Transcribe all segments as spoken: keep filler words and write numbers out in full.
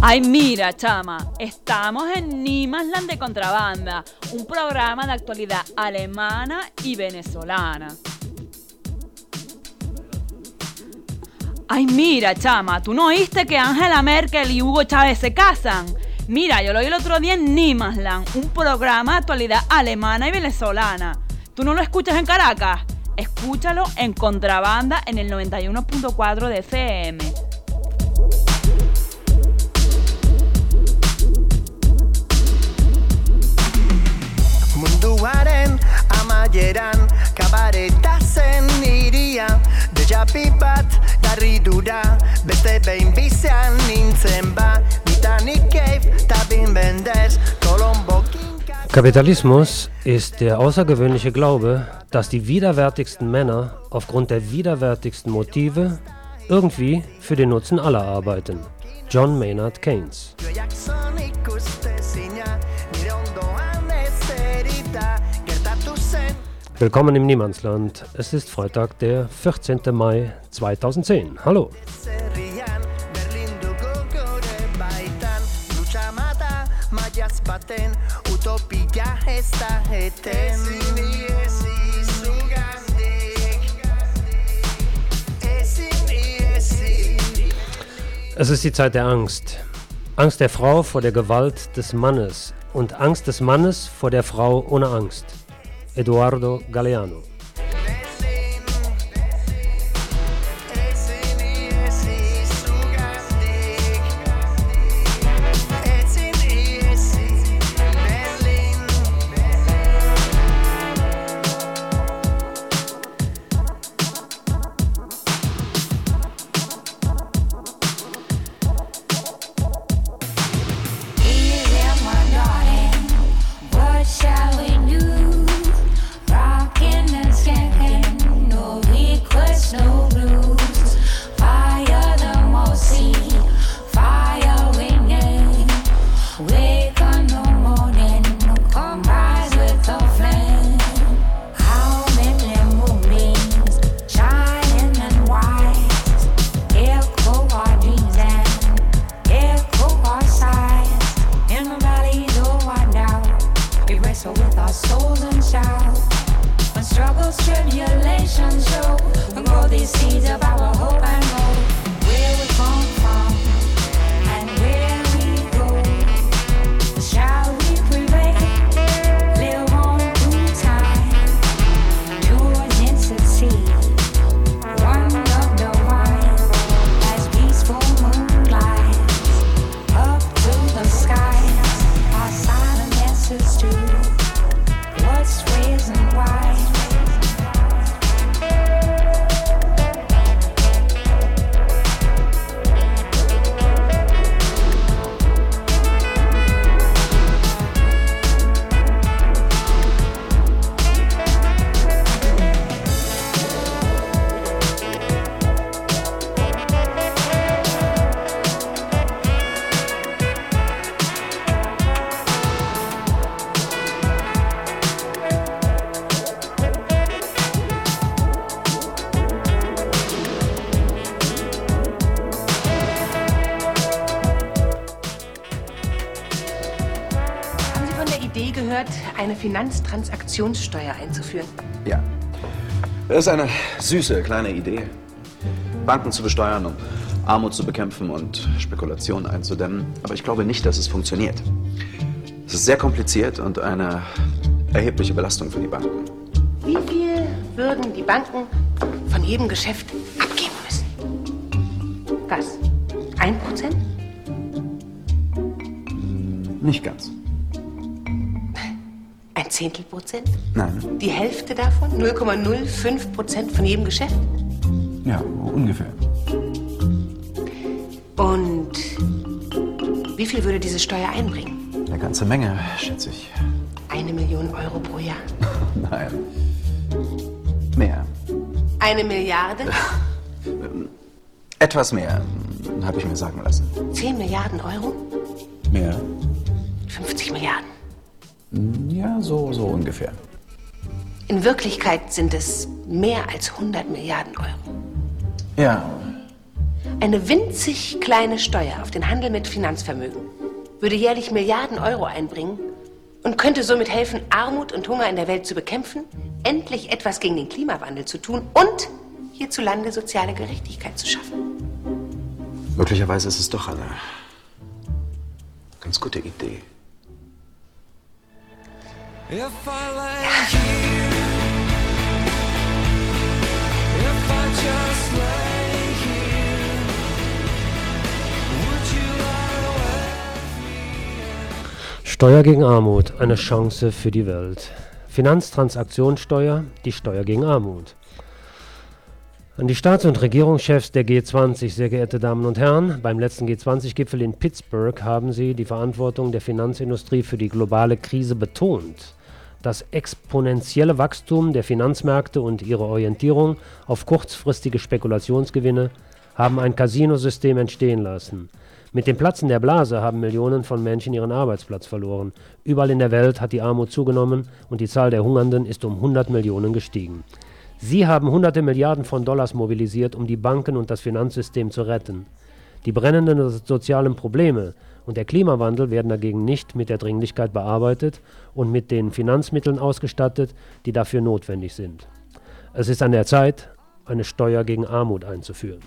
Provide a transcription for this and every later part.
Ay, mira, chama, estamos en Niemasland de Contrabanda, un programa de actualidad alemana y venezolana. Ay, mira, chama, ¿tú no oíste que Angela Merkel y Hugo Chávez se casan? Mira, yo lo oí el otro día en Niemasland, un programa de actualidad alemana y venezolana. ¿Tú no lo escuchas en Caracas? Escúchalo en Contrabanda en el noventa y uno punto cuatro de F M. Munduaren amaieran kabaretazen iria Deja pipat garridura beste behin bizean nintzen ba Titanic Cave tabin benders Colombo. Kapitalismus ist der außergewöhnliche Glaube, dass die widerwärtigsten Männer aufgrund der widerwärtigsten Motive irgendwie für den Nutzen aller arbeiten. John Maynard Keynes. Willkommen im Niemandsland. Es ist Freitag, der vierzehnten Mai zweitausendzehn. Hallo. Es ist die Zeit der Angst. Angst der Frau vor der Gewalt des Mannes und Angst des Mannes vor der Frau ohne Angst. Eduardo Galeano. Eine Finanztransaktionssteuer einzuführen. Ja, das ist eine süße kleine Idee. Banken zu besteuern, um Armut zu bekämpfen und Spekulation einzudämmen. Aber ich glaube nicht, dass es funktioniert. Es ist sehr kompliziert und eine erhebliche Belastung für die Banken. Wie viel würden die Banken von jedem Geschäft abgeben müssen? Was? Ein Prozent? Nicht ganz. Ein Zehntel Prozent? Nein. Die Hälfte davon? null Komma null fünf Prozent von jedem Geschäft? Ja, ungefähr. Und wie viel würde diese Steuer einbringen? Eine ganze Menge, schätze ich. Eine Million Euro pro Jahr? Nein. Mehr. Eine Milliarde? Etwas mehr, habe ich mir sagen lassen. Zehn Milliarden Euro? Mehr. fünfzig Milliarden. Ja, so, so ungefähr. In Wirklichkeit sind es mehr als hundert Milliarden Euro. Ja. Eine winzig kleine Steuer auf den Handel mit Finanzvermögen würde jährlich Milliarden Euro einbringen und könnte somit helfen, Armut und Hunger in der Welt zu bekämpfen, endlich etwas gegen den Klimawandel zu tun und hierzulande soziale Gerechtigkeit zu schaffen. Möglicherweise ist es doch eine ganz gute Idee. Ja. Steuer gegen Armut, eine Chance für die Welt. Finanztransaktionssteuer, die Steuer gegen Armut. An die Staats- und Regierungschefs der G zwanzig, sehr geehrte Damen und Herren, beim letzten G zwanzig-Gipfel in Pittsburgh haben Sie die Verantwortung der Finanzindustrie für die globale Krise betont. Das exponentielle Wachstum der Finanzmärkte und ihre Orientierung auf kurzfristige Spekulationsgewinne haben ein Casinosystem entstehen lassen. Mit dem Platzen der Blase haben Millionen von Menschen ihren Arbeitsplatz verloren. Überall in der Welt hat die Armut zugenommen und die Zahl der Hungernden ist um hundert Millionen gestiegen. Sie haben hunderte Milliarden von Dollars mobilisiert, um die Banken und das Finanzsystem zu retten. Die brennenden sozialen Probleme und der Klimawandel werden dagegen nicht mit der Dringlichkeit bearbeitet und mit den Finanzmitteln ausgestattet, die dafür notwendig sind. Es ist an der Zeit, eine Steuer gegen Armut einzuführen.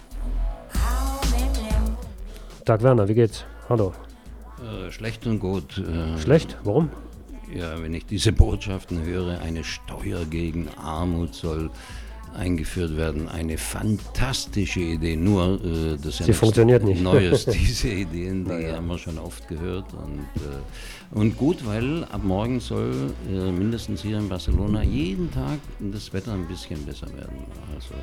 Tag Werner, wie geht's? Hallo. Äh, schlecht und gut. Äh, Schlecht? Warum? Ja, wenn ich diese Botschaften höre, eine Steuer gegen Armut soll eingeführt werden. Eine fantastische Idee, nur äh, das ist ja Sie funktioniert nicht. Neues, diese Ideen, die ja. haben wir schon oft gehört. Und, äh, und gut, weil ab morgen soll äh, mindestens hier in Barcelona jeden Tag das Wetter ein bisschen besser werden. Also,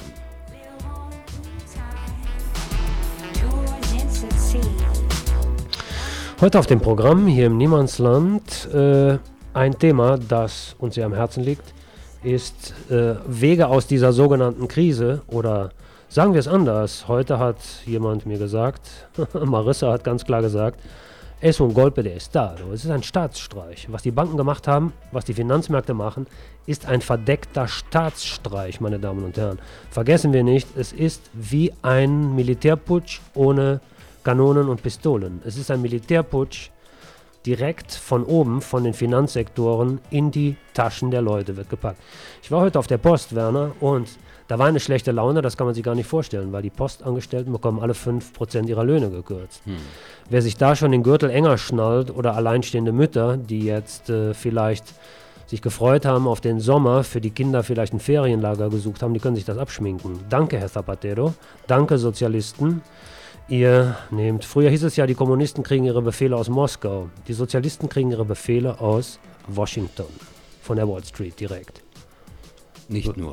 heute auf dem Programm hier im Niemandsland äh, ein Thema, das uns sehr am Herzen liegt, ist äh, Wege aus dieser sogenannten Krise, oder sagen wir es anders. Heute hat jemand mir gesagt, Marissa hat ganz klar gesagt, es un golpe de Estado. Es ist ein Staatsstreich. Was die Banken gemacht haben, was die Finanzmärkte machen, ist ein verdeckter Staatsstreich, meine Damen und Herren. Vergessen wir nicht, es ist wie ein Militärputsch ohne Kanonen und Pistolen. Es ist ein Militärputsch direkt von oben, von den Finanzsektoren in die Taschen der Leute wird gepackt. Ich war heute auf der Post, Werner, und da war eine schlechte Laune, das kann man sich gar nicht vorstellen, weil die Postangestellten bekommen alle fünf Prozent ihrer Löhne gekürzt. Hm. Wer sich da schon den Gürtel enger schnallt oder alleinstehende Mütter, die jetzt äh, vielleicht sich gefreut haben auf den Sommer, für die Kinder vielleicht ein Ferienlager gesucht haben, die können sich das abschminken. Danke, Herr Zapatero. Danke, Sozialisten. Ihr nehmt, früher hieß es ja, die Kommunisten kriegen ihre Befehle aus Moskau. Die Sozialisten kriegen ihre Befehle aus Washington, von der Wall Street direkt. Nicht nur.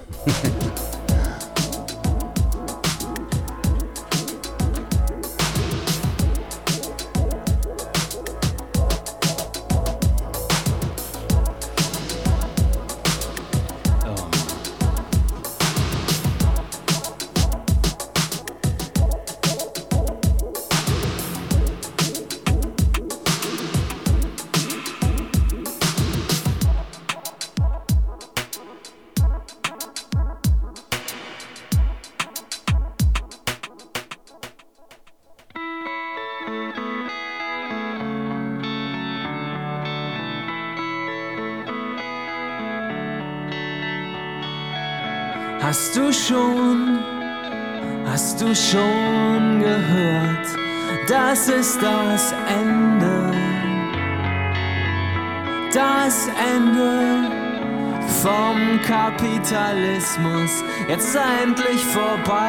Hast du schon, hast du schon gehört, das ist das Ende, das Ende vom Kapitalismus, jetzt endlich vorbei.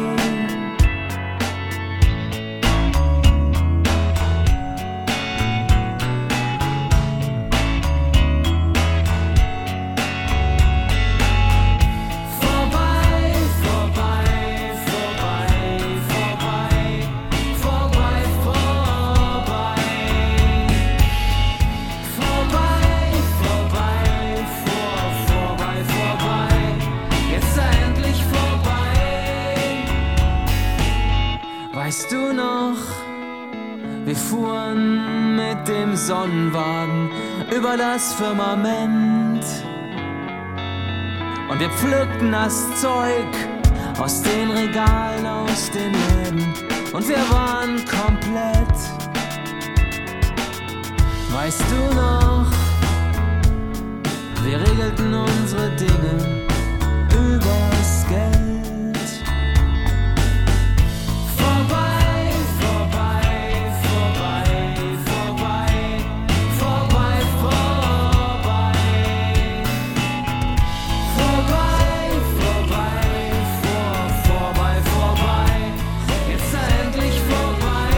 Weißt du noch, wir fuhren mit dem Sonnenwagen über das Firmament und wir pflückten das Zeug aus den Regalen, aus den Läden und wir waren komplett. Weißt du noch, wir regelten unsere Dinge übers Geld. Vorbei, vorbei, vorbei, vorbei, vorbei, vorbei. Vorbei, vorbei, vor, vorbei, vorbei. Jetzt endlich vorbei.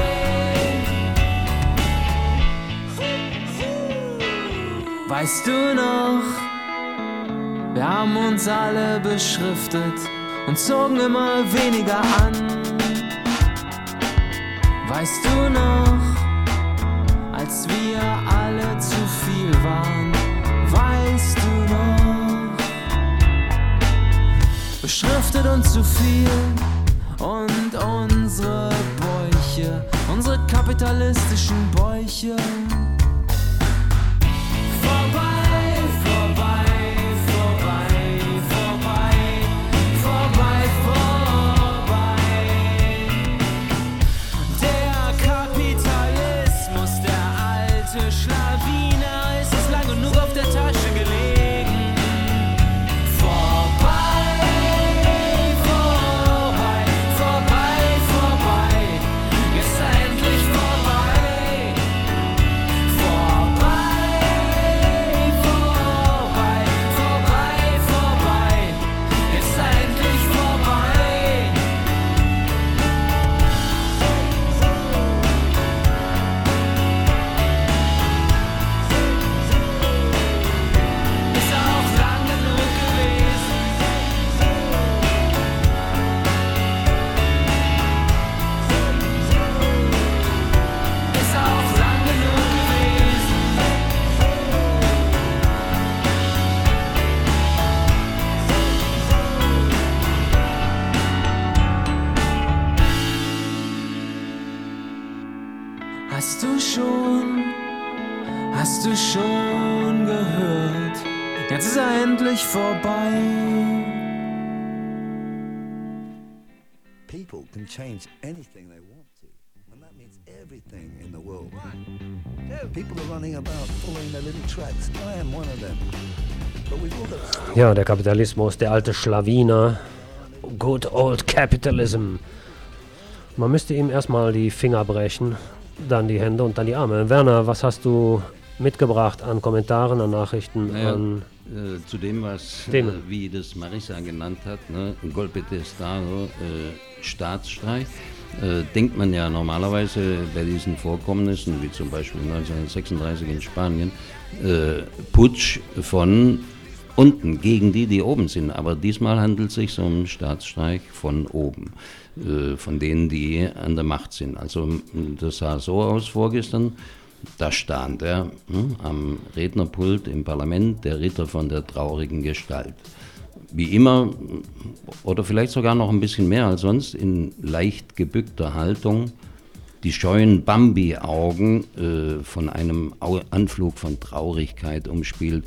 Weißt du noch? Wir haben uns alle beschriftet und zogen immer weniger an. Weißt du noch, als wir alle zu viel waren? Weißt du noch? Beschriftet und zu viel und unsere Bäuche, unsere kapitalistischen Bäuche. Vorbei, vorbei. Schlawiner, ist es lang genug auf der Tasche gelegen. Vorbei, vorbei, vorbei, vorbei, jetzt endlich vorbei. Vorbei, vorbei, vorbei, vorbei, jetzt endlich vorbei. Hast du schon, hast du schon gehört? Jetzt ist er endlich vorbei. People can change anything they want to, and that means everything in the world. People are running about following their little tracks. I am one of them. But we've all got... Ja, der Kapitalismus, der alte Schlawiner. Good old capitalism. Man müsste ihm erstmal die Finger brechen, dann die Hände und dann die Arme. Werner, was hast du mitgebracht an Kommentaren, an Nachrichten? Naja, an äh, zu dem, was, äh, wie das Marissa genannt hat, ne? Golpe de Estado, äh, Staatsstreich, äh, denkt man ja normalerweise bei diesen Vorkommnissen, wie zum Beispiel neunzehnhundertsechsunddreißig in Spanien, äh, Putsch von unten gegen die, die oben sind. Aber diesmal handelt es sich um einen Staatsstreich von oben, äh, von denen, die an der Macht sind. Also das sah so aus vorgestern, da stand er hm, am Rednerpult im Parlament, der Ritter von der traurigen Gestalt. Wie immer, oder vielleicht sogar noch ein bisschen mehr als sonst, in leicht gebückter Haltung, die scheuen Bambi-Augen äh, von einem Anflug von Traurigkeit umspielt,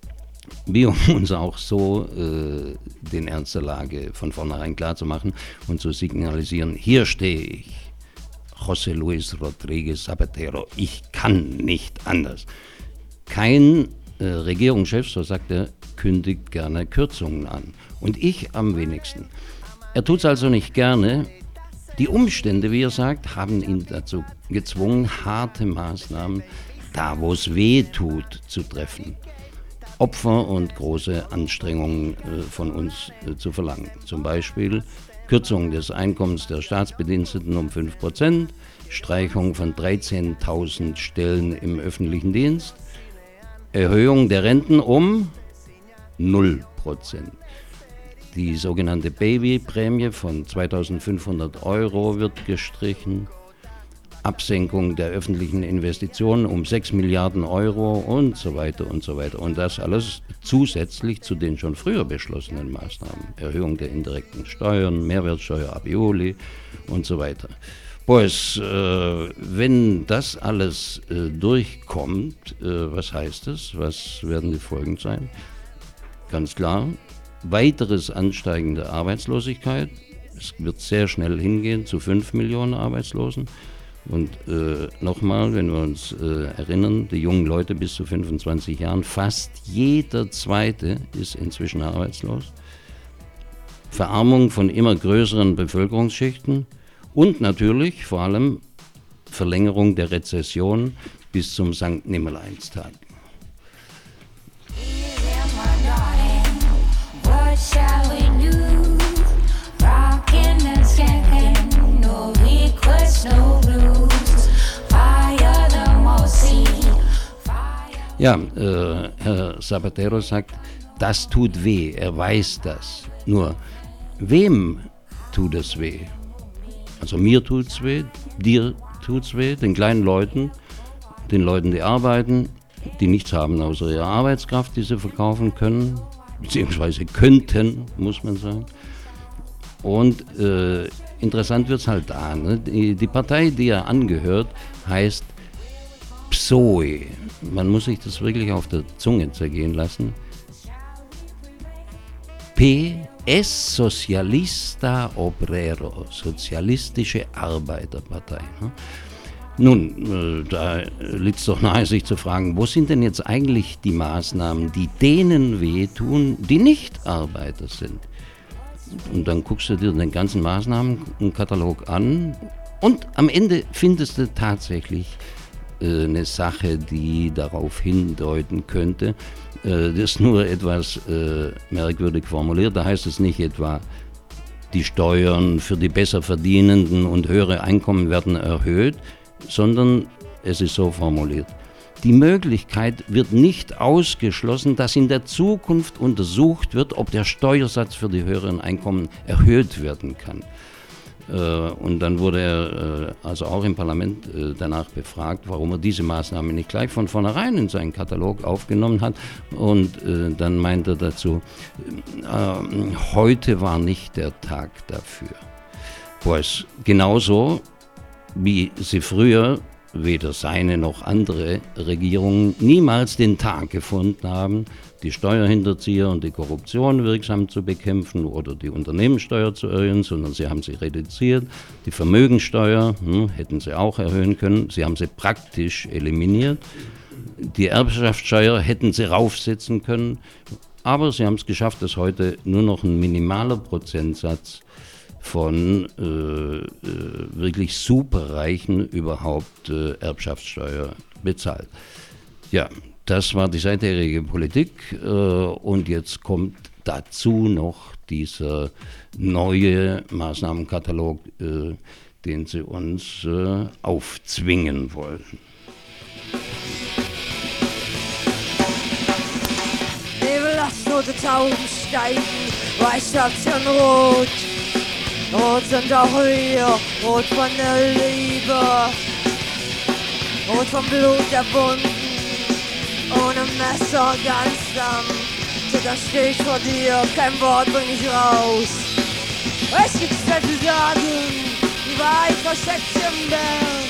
wie um uns auch so äh, den Ernst der Lage von vornherein klarzumachen und zu signalisieren, hier stehe ich, José Luis Rodríguez Zapatero, ich kann nicht anders. Kein äh, Regierungschef, so sagt er, kündigt gerne Kürzungen an. Und ich am wenigsten. Er tut es also nicht gerne. Die Umstände, wie er sagt, haben ihn dazu gezwungen, harte Maßnahmen, da wo es weh tut, zu treffen. Opfer und große Anstrengungen äh, von uns äh, zu verlangen. Zum Beispiel Kürzung des Einkommens der Staatsbediensteten um fünf Prozent, Streichung von dreizehntausend Stellen im öffentlichen Dienst, Erhöhung der Renten um null Prozent. Die sogenannte Babyprämie von zweitausendfünfhundert Euro wird gestrichen, Absenkung der öffentlichen Investitionen um sechs Milliarden Euro und so weiter und so weiter. Und das alles zusätzlich zu den schon früher beschlossenen Maßnahmen. Erhöhung der indirekten Steuern, Mehrwertsteuer ab Juli und so weiter. Boys, äh, wenn das alles äh, durchkommt, äh, was heißt es? Was werden die Folgen sein? Ganz klar, weiteres Ansteigen der Arbeitslosigkeit. Es wird sehr schnell hingehen zu fünf Millionen Arbeitslosen. Und äh, nochmal, wenn wir uns äh, erinnern, die jungen Leute bis zu fünfundzwanzig Jahren, fast jeder Zweite ist inzwischen arbeitslos. Verarmung von immer größeren Bevölkerungsschichten und natürlich vor allem Verlängerung der Rezession bis zum Sankt Nimmerleinstag. Ja, äh, Herr Zapatero sagt, das tut weh, er weiß das. Nur, wem tut es weh? Also mir tut's weh, dir tut's weh, den kleinen Leuten, den Leuten, die arbeiten, die nichts haben außer ihrer Arbeitskraft, die sie verkaufen können, beziehungsweise könnten, muss man sagen. Und äh, interessant wird's halt da, ne? die, die Partei, die er angehört, heißt P S O E. Man muss sich das wirklich auf der Zunge zergehen lassen. P S Socialista Obrero, Sozialistische Arbeiterpartei. Nun, da liegt es doch nahe, sich zu fragen, wo sind denn jetzt eigentlich die Maßnahmen, die denen wehtun, die nicht Arbeiter sind? Und dann guckst du dir den ganzen Maßnahmenkatalog an und am Ende findest du tatsächlich äh, eine Sache, die darauf hindeuten könnte. Äh, das ist nur etwas äh, merkwürdig formuliert. Da heißt es nicht etwa, die Steuern für die Besserverdienenden und höhere Einkommen werden erhöht, sondern es ist so formuliert. Die Möglichkeit wird nicht ausgeschlossen, dass in der Zukunft untersucht wird, ob der Steuersatz für die höheren Einkommen erhöht werden kann. Und dann wurde er also auch im Parlament danach befragt, warum er diese Maßnahme nicht gleich von vornherein in seinen Katalog aufgenommen hat. Und dann meint er dazu, heute war nicht der Tag dafür. Was genauso wie sie früher weder seine noch andere Regierungen niemals den Tag gefunden haben, die Steuerhinterzieher und die Korruption wirksam zu bekämpfen oder die Unternehmenssteuer zu erhöhen, sondern sie haben sie reduziert. Die Vermögensteuer hm, hätten sie auch erhöhen können, sie haben sie praktisch eliminiert. Die Erbschaftssteuer hätten sie raufsetzen können, aber sie haben es geschafft, dass heute nur noch ein minimaler Prozentsatz von äh, äh, wirklich Superreichen überhaupt äh, Erbschaftssteuer bezahlt. Ja, das war die seitherige Politik äh, und jetzt kommt dazu noch dieser neue Maßnahmenkatalog, äh, den sie uns äh, aufzwingen wollen. Nebel, lass tote Tauben steigen, weiß Aktion rot. Rot sind auch wir, rot von der Liebe, rot vom Blut der Wunden, ohne Messer ganz sanft. Da steh ich vor dir, kein Wort bring ich raus. Es gibt viel zu sagen, die Wahrheit versteckt sich im Berg.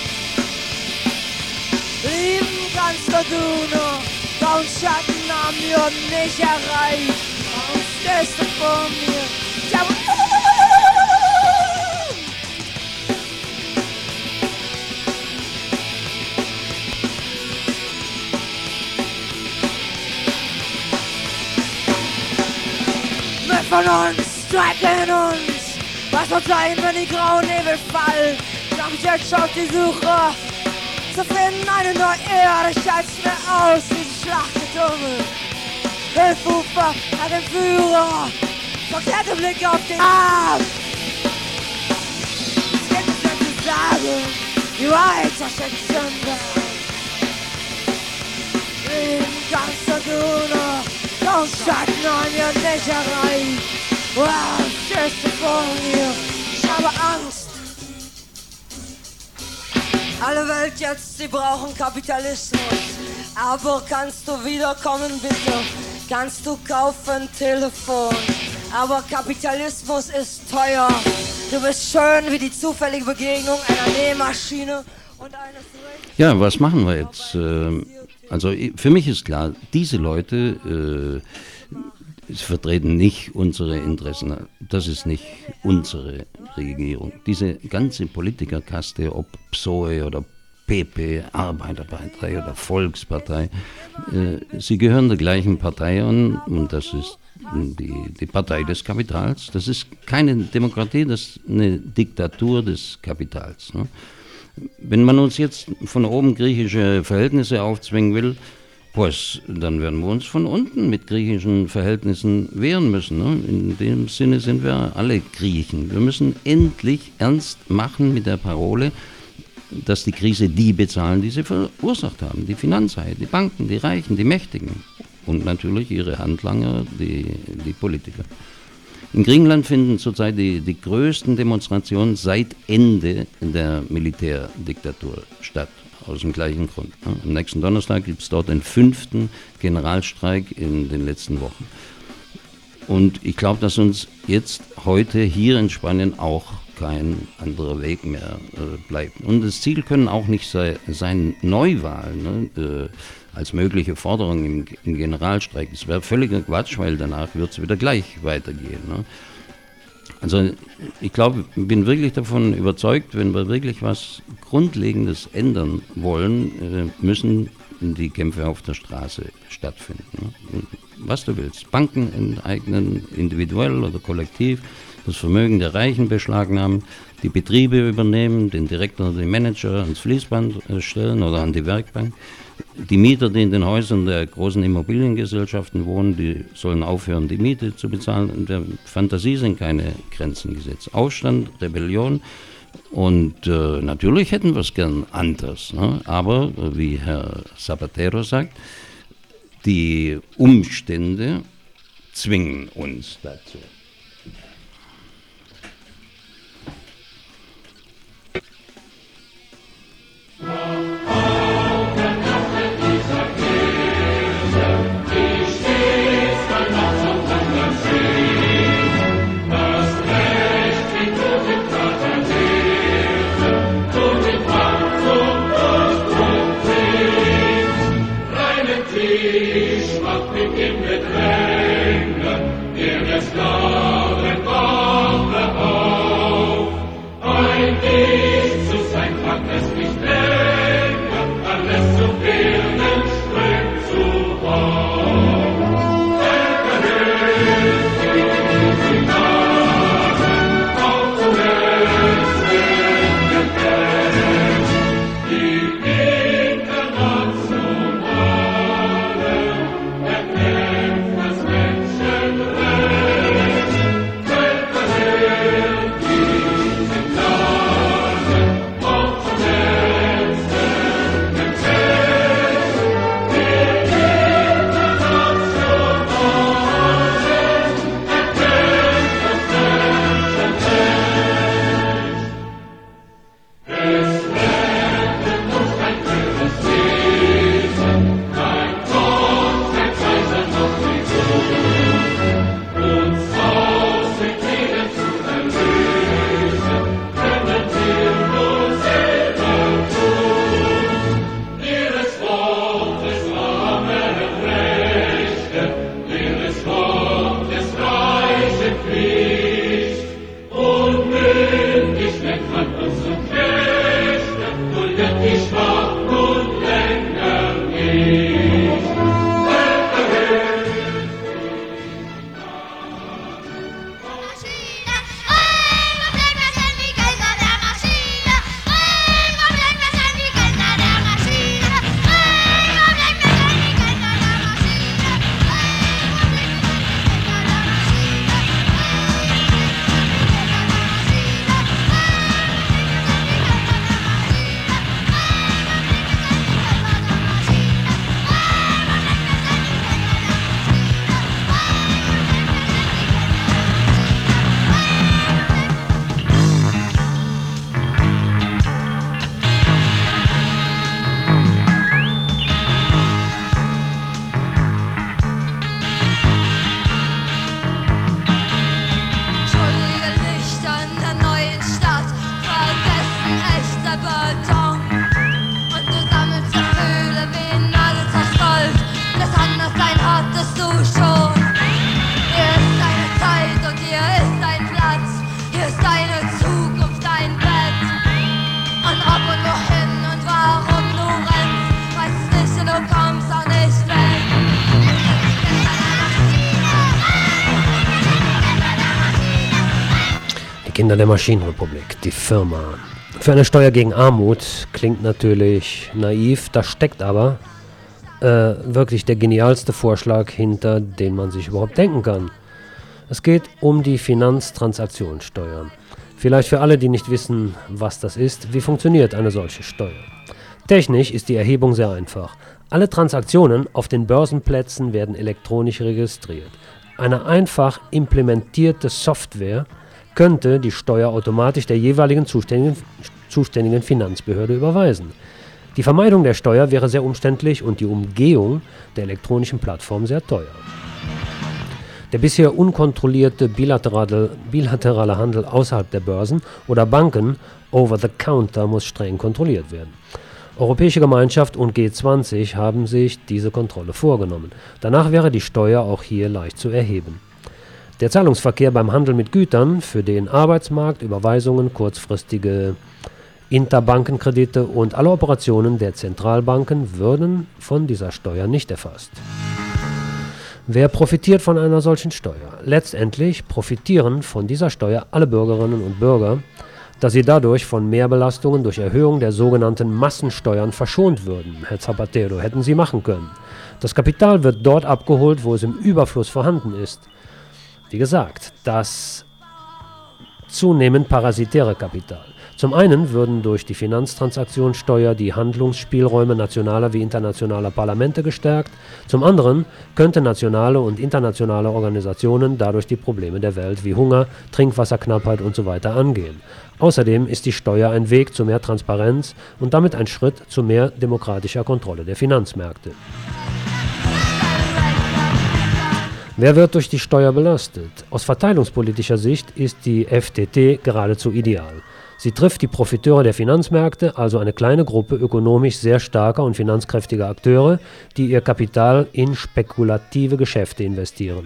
Lieben kannst du nur, kaum Schatten haben wir nicht erreicht. Warum stehst du vor mir? Ich hab von uns, streiten uns. Was wird sein, wenn die grauen Nebel fallen? Doch jetzt auf die Suche zu finden eine neue Erde. Schalt's mir aus, diese Schlachtgetümmel. Hilfufer an den Führer. Verkehrter Blick auf den Arm. Es gibt es denn zu sagen, die Wahrheit versteckt sich im Berg. Leben kannst du nur. Kaum Schatten an ihr nicht erreicht. Wow, stehst du vor mir, ich habe Angst. Alle Welt jetzt, sie brauchen Kapitalismus. Aber kannst du wiederkommen, bitte? Kannst du kaufen, Telefon? Aber Kapitalismus ist teuer. Du bist schön wie die zufällige Begegnung einer Nähmaschine und eines... Ja, was machen wir jetzt? Also für mich ist klar, diese Leute, sie vertreten nicht unsere Interessen. Das ist nicht unsere Regierung. Diese ganze Politikerkaste, ob P S O E oder P P, Arbeiterpartei oder Volkspartei, äh, sie gehören der gleichen Partei an und das ist die, die Partei des Kapitals. Das ist keine Demokratie, das ist eine Diktatur des Kapitals. Ne? Wenn man uns jetzt von oben griechische Verhältnisse aufzwingen will, pues, dann werden wir uns von unten mit griechischen Verhältnissen wehren müssen. Ne? In dem Sinne sind wir alle Griechen. Wir müssen endlich ernst machen mit der Parole, dass die Krise die bezahlen, die sie verursacht haben. Die Finanzhaie, die Banken, die Reichen, die Mächtigen und natürlich ihre Handlanger, die, die Politiker. In Griechenland finden zurzeit die, die größten Demonstrationen seit Ende der Militärdiktatur statt. Aus dem gleichen Grund. Am nächsten Donnerstag gibt es dort den fünften Generalstreik in den letzten Wochen. Und ich glaube, dass uns jetzt heute hier in Spanien auch kein anderer Weg mehr äh, bleibt. Und das Ziel können auch nicht sei, sein Neuwahlen, ne, äh, als mögliche Forderung im, im Generalstreik. Das wäre völliger Quatsch, weil danach wird es wieder gleich weitergehen. Ne? Also ich glaube, ich bin wirklich davon überzeugt, wenn wir wirklich was Grundlegendes ändern wollen, müssen die Kämpfe auf der Straße stattfinden. Was du willst, Banken enteignen, individuell oder kollektiv, das Vermögen der Reichen beschlagnahmen, die Betriebe übernehmen, den Direktor oder den Manager ans Fließband stellen oder an die Werkbank. Die Mieter, die in den Häusern der großen Immobiliengesellschaften wohnen, die sollen aufhören, die Miete zu bezahlen. Und der Fantasie sind keine Grenzen gesetzt. Aufstand, Rebellion. Und äh, natürlich hätten wir es gern anders. Ne? Aber, wie Herr Zapatero sagt, die Umstände zwingen uns dazu. Tisch macht mit ihm Getränke, der das Glas Die Kinder der Maschinenrepublik, die Firma. Für eine Steuer gegen Armut klingt natürlich naiv, da steckt aber äh, wirklich der genialste Vorschlag hinter, den man sich überhaupt denken kann. Es geht um die Finanztransaktionssteuer. Vielleicht für alle, die nicht wissen, was das ist, wie funktioniert eine solche Steuer? Technisch ist die Erhebung sehr einfach. Alle Transaktionen auf den Börsenplätzen werden elektronisch registriert. Eine einfach implementierte Software könnte die Steuer automatisch der jeweiligen zuständigen, zuständigen Finanzbehörde überweisen. Die Vermeidung der Steuer wäre sehr umständlich und die Umgehung der elektronischen Plattform sehr teuer. Der bisher unkontrollierte bilaterale, bilaterale Handel außerhalb der Börsen oder Banken over the counter muss streng kontrolliert werden. Europäische Gemeinschaft und G zwanzig haben sich diese Kontrolle vorgenommen. Danach wäre die Steuer auch hier leicht zu erheben. Der Zahlungsverkehr beim Handel mit Gütern, für den Arbeitsmarkt, Überweisungen, kurzfristige Interbankenkredite und alle Operationen der Zentralbanken würden von dieser Steuer nicht erfasst. Wer profitiert von einer solchen Steuer? Letztendlich profitieren von dieser Steuer alle Bürgerinnen und Bürger, da sie dadurch von Mehrbelastungen durch Erhöhung der sogenannten Massensteuern verschont würden. Herr Zapatero, hätten Sie machen können. Das Kapital wird dort abgeholt, wo es im Überfluss vorhanden ist. Wie gesagt, das zunehmend parasitäre Kapital. Zum einen würden durch die Finanztransaktionssteuer die Handlungsspielräume nationaler wie internationaler Parlamente gestärkt. Zum anderen könnten nationale und internationale Organisationen dadurch die Probleme der Welt wie Hunger, Trinkwasserknappheit usw. angehen. Außerdem ist die Steuer ein Weg zu mehr Transparenz und damit ein Schritt zu mehr demokratischer Kontrolle der Finanzmärkte. Wer wird durch die Steuer belastet? Aus verteilungspolitischer Sicht ist die F T T geradezu ideal. Sie trifft die Profiteure der Finanzmärkte, also eine kleine Gruppe ökonomisch sehr starker und finanzkräftiger Akteure, die ihr Kapital in spekulative Geschäfte investieren.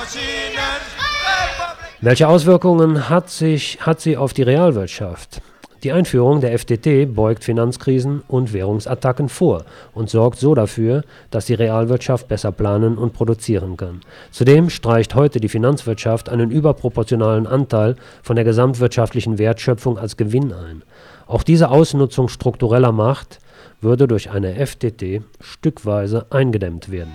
Welche Auswirkungen hat, sich, hat sie auf die Realwirtschaft? Die Einführung der F T T beugt Finanzkrisen und Währungsattacken vor und sorgt so dafür, dass die Realwirtschaft besser planen und produzieren kann. Zudem streicht heute die Finanzwirtschaft einen überproportionalen Anteil von der gesamtwirtschaftlichen Wertschöpfung als Gewinn ein. Auch diese Ausnutzung struktureller Macht würde durch eine F T T stückweise eingedämmt werden.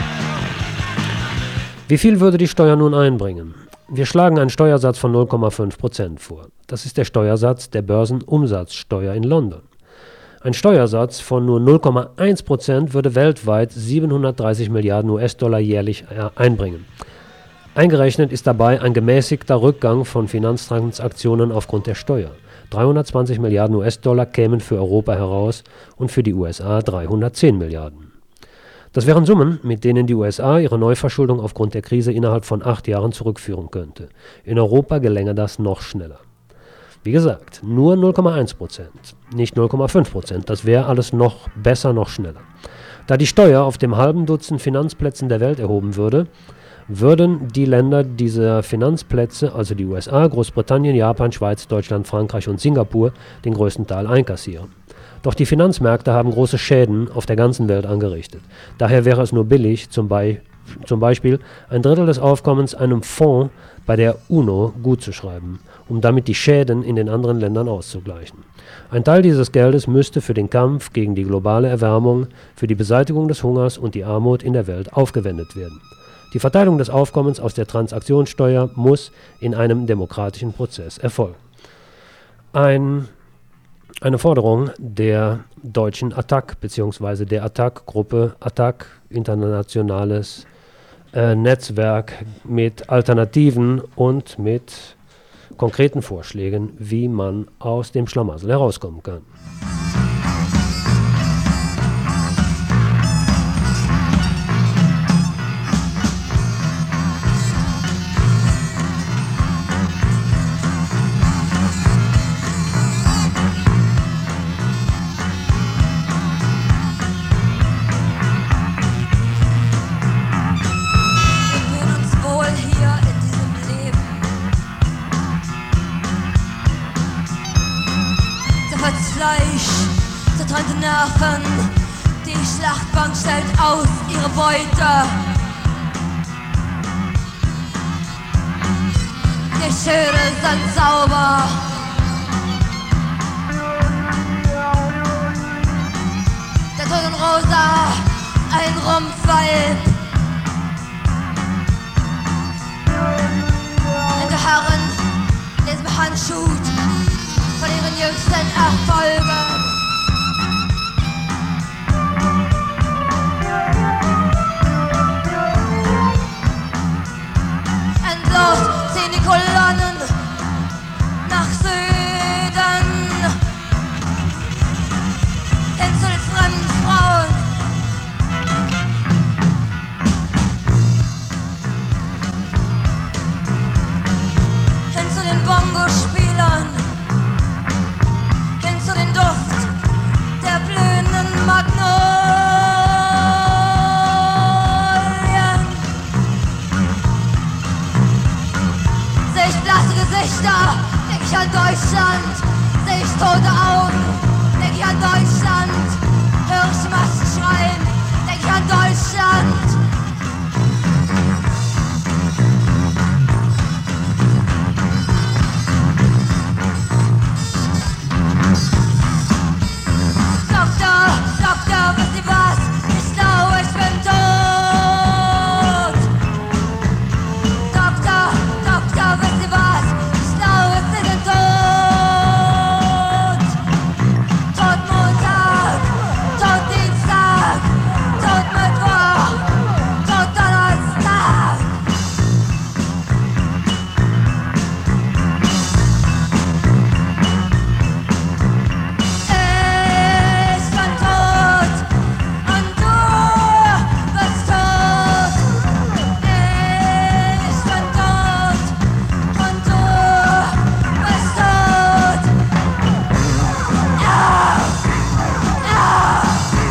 Wie viel würde die Steuer nun einbringen? Wir schlagen einen Steuersatz von null Komma fünf Prozent vor. Das ist der Steuersatz der Börsenumsatzsteuer in London. Ein Steuersatz von nur null Komma eins Prozent würde weltweit siebenhundertdreißig Milliarden U S-Dollar jährlich einbringen. Eingerechnet ist dabei ein gemäßigter Rückgang von Finanztransaktionen aufgrund der Steuer. dreihundertzwanzig Milliarden U S-Dollar kämen für Europa heraus und für die U S A dreihundertzehn Milliarden. Das wären Summen, mit denen die U S A ihre Neuverschuldung aufgrund der Krise innerhalb von acht Jahren zurückführen könnte. In Europa gelänge das noch schneller. Wie gesagt, nur null Komma eins Prozent, nicht null Komma fünf Prozent, das wäre alles noch besser, noch schneller. Da die Steuer auf dem halben Dutzend Finanzplätzen der Welt erhoben würde, würden die Länder dieser Finanzplätze, also die U S A, Großbritannien, Japan, Schweiz, Deutschland, Frankreich und Singapur, den größten Teil einkassieren. Doch die Finanzmärkte haben große Schäden auf der ganzen Welt angerichtet. Daher wäre es nur billig, zum, Be- zum Beispiel ein Drittel des Aufkommens einem Fonds bei der UNO gutzuschreiben, um damit die Schäden in den anderen Ländern auszugleichen. Ein Teil dieses Geldes müsste für den Kampf gegen die globale Erwärmung, für die Beseitigung des Hungers und die Armut in der Welt aufgewendet werden. Die Verteilung des Aufkommens aus der Transaktionssteuer muss in einem demokratischen Prozess erfolgen. Ein Eine Forderung der deutschen A T A C bzw. der A T A C-Gruppe A T A C, internationales äh, Netzwerk mit Alternativen und mit konkreten Vorschlägen, wie man aus dem Schlamassel herauskommen kann. Zertrennte Nerven, die Schlachtbank stellt aus ihre Beute. die Schädel sind sauber. Der Tod in Rosa, ein Rumpfweib. In der Herren, diesem Handschuh von ihren jüngsten Erfolgen. Endlos ziehen die Kolonnen nach Süden, hin zu den fremden Frauen. Hin zu den Bongo-Spielern, hin zu den Duft der blühenden Magnolien. Seh ich blasse Gesichter, denk ich an Deutschland. Seh ich tote Augen, denk ich an Deutschland. Hör ich Massen schreien, denk ich an Deutschland. Doktor, Doktor, wisst ihr was? Ich glaube, ich bin tot. Doktor, Doktor, wisst ihr was? Ich glaube, wir sind tot. Tot Montag, tot Dienstag, tot Mittwoch, tot Donnerstag. Ich bin tot und du bist tot. Ich bin tot und du bist tot. Ja, ja,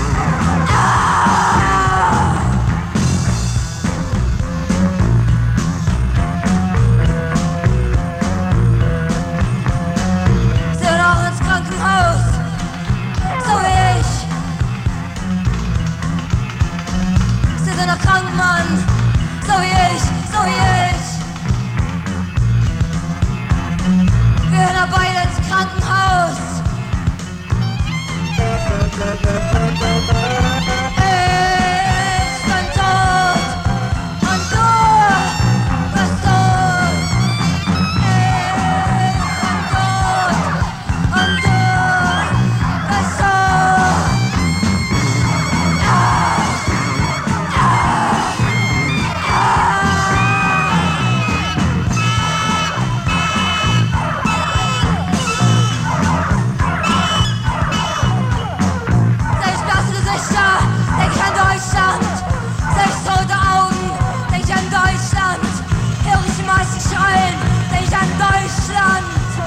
ja. Sie sind auch ins Krankenhaus, so wie ich. Sie sind ein kranker Mann, so wie ich, so wie ich. Wir gehören beide ins Krankenhaus. Ich bin tot und du bist tot. Ich bin tot und du bist tot. Ja, ja, ja. Seh ich blasse Gesichter, denk ich an Deutschland. Seh ich tote Augen, denk ich an Deutschland. Hör ich Massen schreien, denk ich an Deutschland.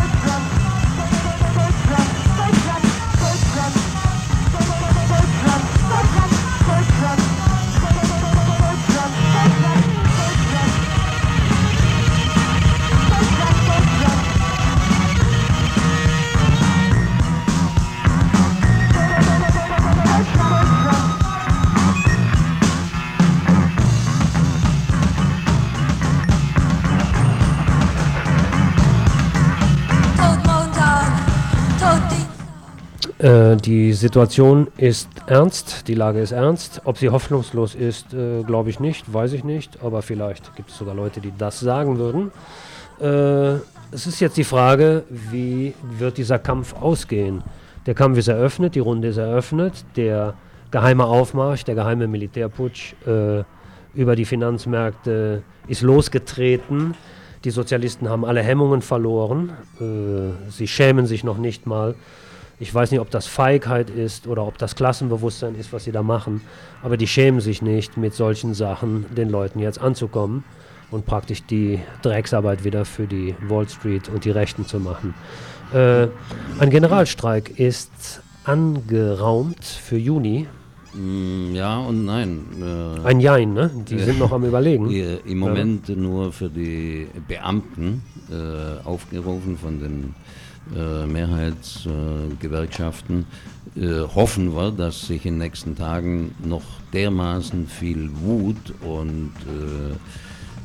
Tot Montag, tot Dienstag. Äh, die Situation ist ernst, die Lage ist ernst. Ob sie hoffnungslos ist, äh, glaube ich nicht, weiß ich nicht. Aber vielleicht gibt es sogar Leute, die das sagen würden. Äh, es ist jetzt die Frage, wie wird dieser Kampf ausgehen? Der Kampf ist eröffnet, die Runde ist eröffnet. Der geheime Aufmarsch, der geheime Militärputsch äh, über die Finanzmärkte ist losgetreten. Die Sozialisten haben alle Hemmungen verloren. Äh, sie schämen sich noch nicht mal. Ich weiß nicht, ob das Feigheit ist oder ob das Klassenbewusstsein ist, was sie da machen. Aber die schämen sich nicht, mit solchen Sachen den Leuten jetzt anzukommen und praktisch die Drecksarbeit wieder für die Wall Street und die Rechten zu machen. Äh, ein Generalstreik ist angeraumt für Juni. Ja und nein. Äh, Ein Jein, ne? Die äh, sind noch am Überlegen. Äh, Im Moment ja. nur für die Beamten äh, aufgerufen von den äh, Mehrheitsgewerkschaften. Äh, hoffen wir, dass sich in den nächsten Tagen noch dermaßen viel Wut und äh,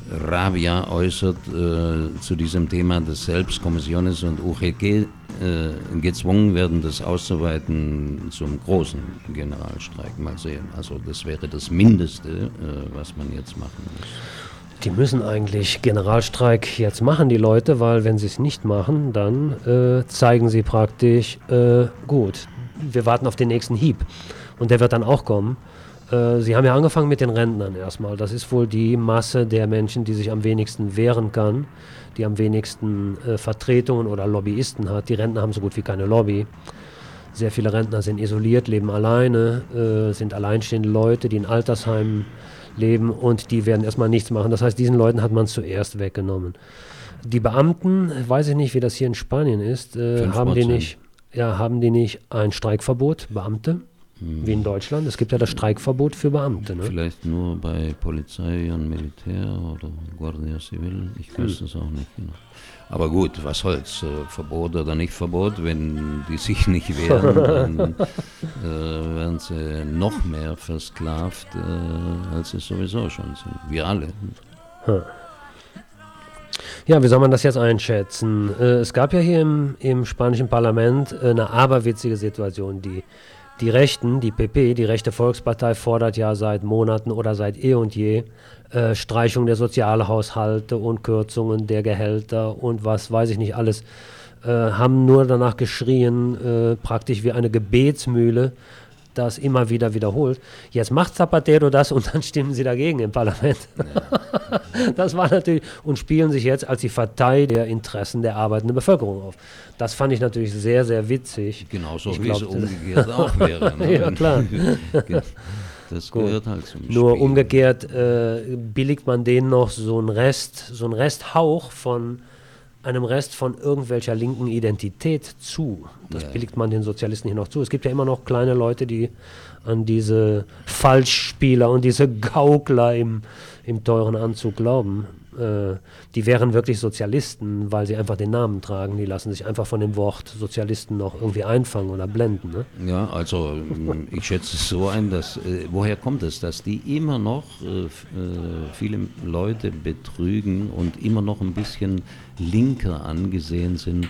Rabia äußert äh, zu diesem Thema, dass selbst Kommissiones und U G G äh, gezwungen werden, das auszuweiten zum großen Generalstreik. Mal sehen. Also das wäre das Mindeste, äh, was man jetzt machen muss. Die müssen eigentlich Generalstreik jetzt machen, die Leute, weil wenn sie es nicht machen, dann äh, zeigen sie praktisch, äh, gut, wir warten auf den nächsten Hieb und der wird dann auch kommen. Äh, sie haben ja angefangen mit den Rentnern erstmal. Das ist wohl die Masse der Menschen, die sich am wenigsten wehren kann, die am wenigsten äh, Vertretungen oder Lobbyisten hat. Die Rentner haben so gut wie keine Lobby. Sehr viele Rentner sind isoliert, leben alleine, äh, sind alleinstehende Leute, die in Altersheimen leben und die werden erstmal nichts machen. Das heißt, diesen Leuten hat man zuerst weggenommen. Die Beamten, weiß ich nicht, wie das hier in Spanien ist, äh, haben die nicht, ja, haben die nicht ein Streikverbot, Beamte, hm. wie in Deutschland? Es gibt ja das Streikverbot für Beamte. Ne? Vielleicht nur bei Polizei und Militär oder Guardia Civil, ich weiß es hm. auch nicht genau. Aber gut, was soll's, äh, Verbot oder nicht Verbot, wenn die sich nicht wehren, dann äh, werden sie noch mehr versklavt, äh, als sie sowieso schon sind. Wir alle. Hm. Ja, wie soll man das jetzt einschätzen? Äh, es gab ja hier im, im spanischen Parlament äh, eine aberwitzige Situation. Die, die Rechten, die P P, die Rechte Volkspartei, fordert ja seit Monaten oder seit eh und je Äh, Streichung der Sozialhaushalte und Kürzungen der Gehälter und was weiß ich nicht alles, äh, haben nur danach geschrien, äh, praktisch wie eine Gebetsmühle, das immer wieder wiederholt. Jetzt macht Zapatero das und dann stimmen sie dagegen im Parlament. Ja. Das war natürlich, und spielen sich jetzt als die Partei der Interessen der arbeitenden Bevölkerung auf. Das fand ich natürlich sehr, sehr witzig. Genauso ich wie glaub, es umgekehrt auch wäre. Ne? Ja, klar. Das gehört halt zum Spiel. Nur umgekehrt äh, billigt man denen noch so einen Rest, so einen Resthauch von einem Rest von irgendwelcher linken Identität zu. Das ja. billigt man den Sozialisten hier noch zu. Es gibt ja immer noch kleine Leute, die an diese Falschspieler und diese Gaukler im, im teuren Anzug glauben. Äh, die wären wirklich Sozialisten, weil sie einfach den Namen tragen. Die lassen sich einfach von dem Wort Sozialisten noch irgendwie einfangen oder blenden. Ne? Ja, also ich schätze es so ein, dass, äh, woher kommt es, dass die immer noch äh, viele Leute betrügen und immer noch ein bisschen linker angesehen sind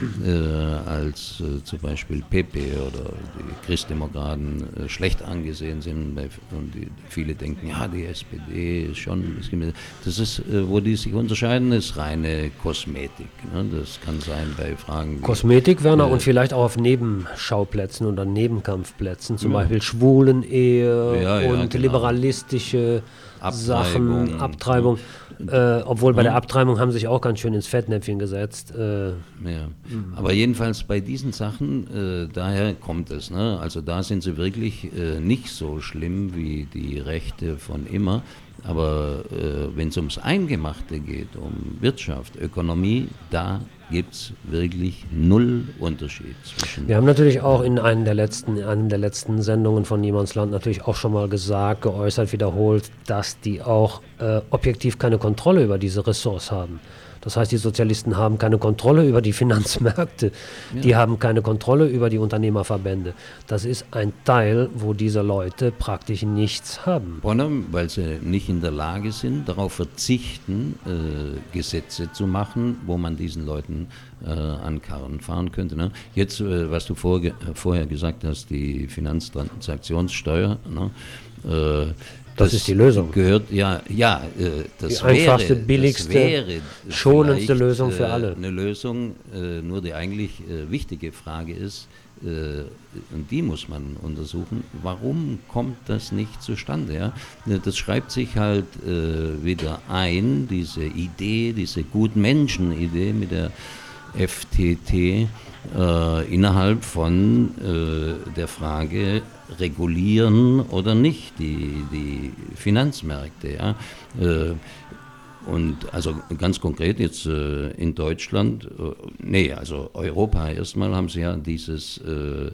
äh, als äh, zum Beispiel P P oder die Christdemokraten äh, schlecht angesehen sind bei, und die, viele denken, ja, die S P D ist schon ein bisschen, das ist, äh, wo die sich unterscheiden, ist reine Kosmetik. Ne? Das kann sein bei Fragen wie, Kosmetik, Werner, äh, und vielleicht auch auf Nebenschauplätzen oder Nebenkampfplätzen, zum ja. Beispiel Schwulenehe ja, ja, und genau. liberalistische Abtreibung. Sachen, Abtreibung. Äh, obwohl bei der Abtreibung haben sie sich auch ganz schön ins Fettnäpfchen gesetzt. Äh, ja. Aber jedenfalls bei diesen Sachen, äh, daher kommt es. Ne? Also da sind sie wirklich äh, nicht so schlimm wie die Rechte von immer. Aber äh, wenn es ums Eingemachte geht, um Wirtschaft, Ökonomie, da gibt es wirklich null Unterschied zwischen. Wir haben natürlich auch in einem der letzten, in einem der letzten Sendungen von Niemandsland natürlich auch schon mal gesagt, geäußert, wiederholt, dass die auch äh, objektiv keine Kontrolle über diese Ressorts haben. Das heißt, die Sozialisten haben keine Kontrolle über die Finanzmärkte, ja. die haben keine Kontrolle über die Unternehmerverbände. Das ist ein Teil, wo diese Leute praktisch nichts haben. Bonham, weil sie nicht in der Lage sind, darauf verzichten, äh, Gesetze zu machen, wo man diesen Leuten äh, an Karren fahren könnte. Ne? Jetzt, äh, was du vorge- vorher gesagt hast, die Finanztransaktionssteuer, ne? äh, Das, das ist die Lösung. Gehört, ja, ja, äh, das die einfachste, wäre, billigste, das wäre schonendste Lösung für alle. Äh, eine Lösung, äh, nur die eigentlich äh, wichtige Frage ist, äh, und die muss man untersuchen, warum kommt das nicht zustande? Ja? Das schreibt sich halt äh, wieder ein, diese Idee, diese Gutmenschen-Idee mit der F T T äh, innerhalb von äh, der Frage, regulieren oder nicht die, die Finanzmärkte. Ja? Äh, und also ganz konkret jetzt äh, in Deutschland, äh, nee, also Europa erstmal haben sie ja dieses äh,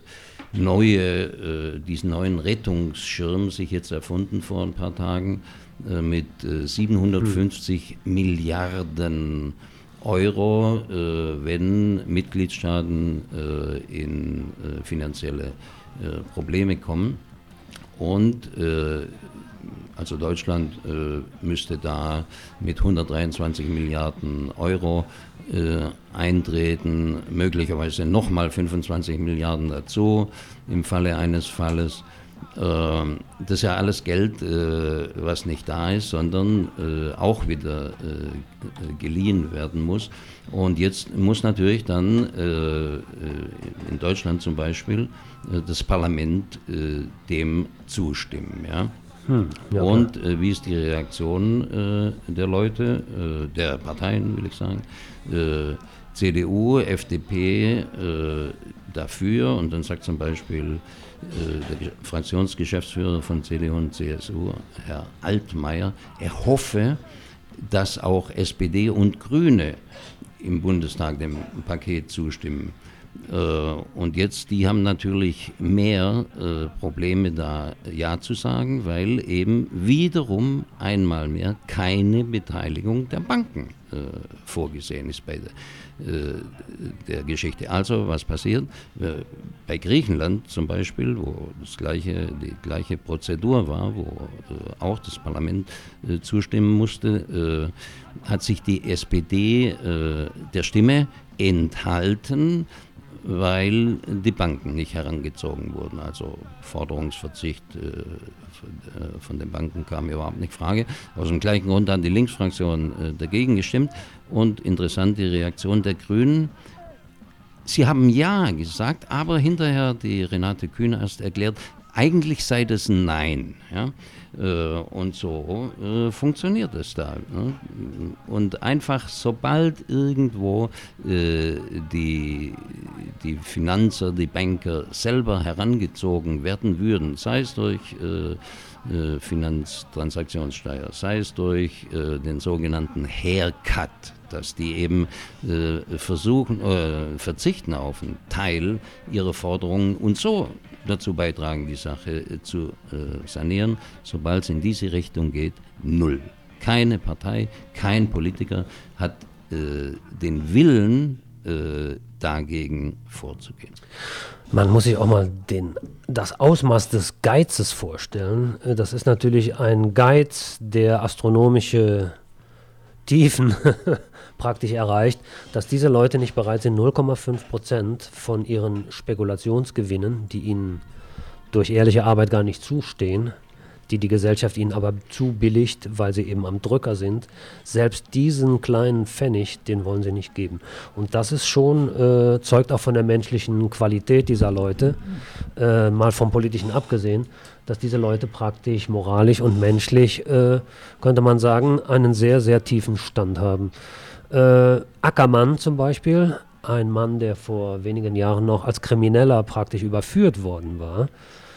neue, äh, diesen neuen Rettungsschirm sich jetzt erfunden vor ein paar Tagen äh, mit äh, siebenhundertfünfzig hm. Milliarden Euro, äh, wenn Mitgliedstaaten äh, in äh, finanzielle Probleme kommen. und äh, also Deutschland äh, müsste da mit hundertdreiundzwanzig Milliarden Euro äh, eintreten, möglicherweise nochmal fünfundzwanzig Milliarden dazu im Falle eines Falles. Äh, das ist ja alles Geld, äh, was nicht da ist, sondern äh, auch wieder äh, geliehen werden muss. Und jetzt muss natürlich dann äh, in Deutschland zum Beispiel äh, das Parlament äh, dem zustimmen. Ja? Hm, ja, und äh, wie ist die Reaktion äh, der Leute, äh, der Parteien, will ich sagen, äh, C D U, F D P äh, dafür, und dann sagt zum Beispiel äh, der Fraktionsgeschäftsführer von C D U und C S U, Herr Altmaier, er hoffe, dass auch S P D und Grüne im Bundestag dem Paket zustimmen. Und jetzt, die haben natürlich mehr äh, Probleme da Ja zu sagen, weil eben wiederum einmal mehr keine Beteiligung der Banken äh, vorgesehen ist bei der, äh, der Geschichte. Also was passiert? Äh, bei Griechenland zum Beispiel, wo das gleiche, die gleiche Prozedur war, wo äh, auch das Parlament äh, zustimmen musste, äh, hat sich die S P D äh, der Stimme enthalten, weil die Banken nicht herangezogen wurden. Also Forderungsverzicht äh, von den Banken kam überhaupt nicht in Frage. Aus dem gleichen Grund hat die Linksfraktion äh, dagegen gestimmt. Und interessant die Reaktion der Grünen. Sie haben Ja gesagt, aber hinterher die Renate Kühner erst erklärt, eigentlich sei das ein Nein. Ja? Äh, und so äh, funktioniert es da. Ne? Und einfach, sobald irgendwo äh, die, die Finanzer, die Banker selber herangezogen werden würden, sei es durch äh, äh, Finanztransaktionssteuer, sei es durch äh, den sogenannten Haircut, dass die eben äh, versuchen, äh, verzichten auf einen Teil ihrer Forderungen und so dazu beitragen, die Sache äh, zu äh, sanieren. Sobald es in diese Richtung geht, null. Keine Partei, kein Politiker hat äh, den Willen, äh, dagegen vorzugehen. Man muss sich auch mal den, das Ausmaß des Geizes vorstellen. Das ist natürlich ein Geiz, der astronomische Tiefen praktisch erreicht, dass diese Leute nicht bereit sind, null Komma fünf Prozent von ihren Spekulationsgewinnen, die ihnen durch ehrliche Arbeit gar nicht zustehen, die die Gesellschaft ihnen aber zubilligt, weil sie eben am Drücker sind, selbst diesen kleinen Pfennig, den wollen sie nicht geben. Und das ist schon, äh, zeugt auch von der menschlichen Qualität dieser Leute, äh, mal vom Politischen abgesehen, dass diese Leute praktisch moralisch und menschlich, äh, könnte man sagen, einen sehr, sehr tiefen Stand haben. Äh, Ackermann zum Beispiel, ein Mann, der vor wenigen Jahren noch als Krimineller praktisch überführt worden war,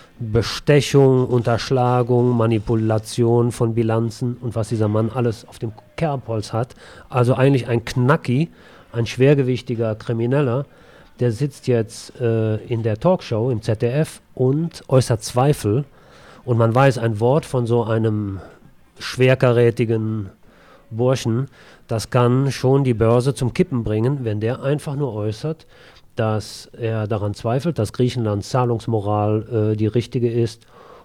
Bestechung, Unterschlagung, Manipulation von Bilanzen und was dieser Mann alles auf dem Kerbholz hat. Also eigentlich ein Knacki, ein schwergewichtiger Krimineller, der sitzt jetzt äh, in der Talkshow im Z D F und äußert Zweifel. Und man weiß, ein Wort von so einem schwerkarätigen Burschen, das kann schon die Börse zum Kippen bringen, wenn der einfach nur äußert, dass er daran zweifelt, dass Griechenlands Zahlungsmoral äh, die richtige ist,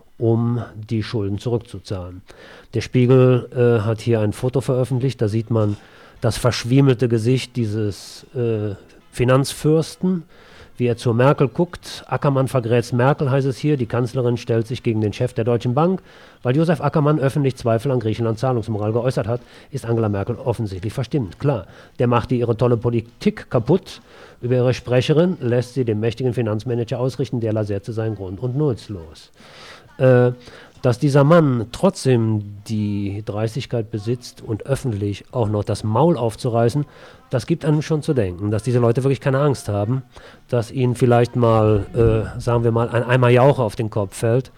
um die Schulden zurückzuzahlen. Der Spiegel äh, hat hier ein Foto veröffentlicht, da sieht man das verschwiemelte Gesicht dieses äh, Finanzfürsten, wie er zur Merkel guckt. Ackermann vergrätzt Merkel, heißt es hier. Die Kanzlerin stellt sich gegen den Chef der Deutschen Bank. Weil Josef Ackermann öffentlich Zweifel an Griechenlands Zahlungsmoral geäußert hat, ist Angela Merkel offensichtlich verstimmt. Klar, der macht ihr ihre tolle Politik kaputt. Über ihre Sprecherin lässt sie dem mächtigen Finanzmanager ausrichten, derlei Sätze seien grund- und nutzlos. Äh, dass dieser Mann trotzdem die Dreistigkeit besitzt und öffentlich auch noch das Maul aufzureißen, das gibt einem schon zu denken, dass diese Leute wirklich keine Angst haben, dass ihnen vielleicht mal, äh, sagen wir mal, ein Eimer Jauche auf den Kopf fällt.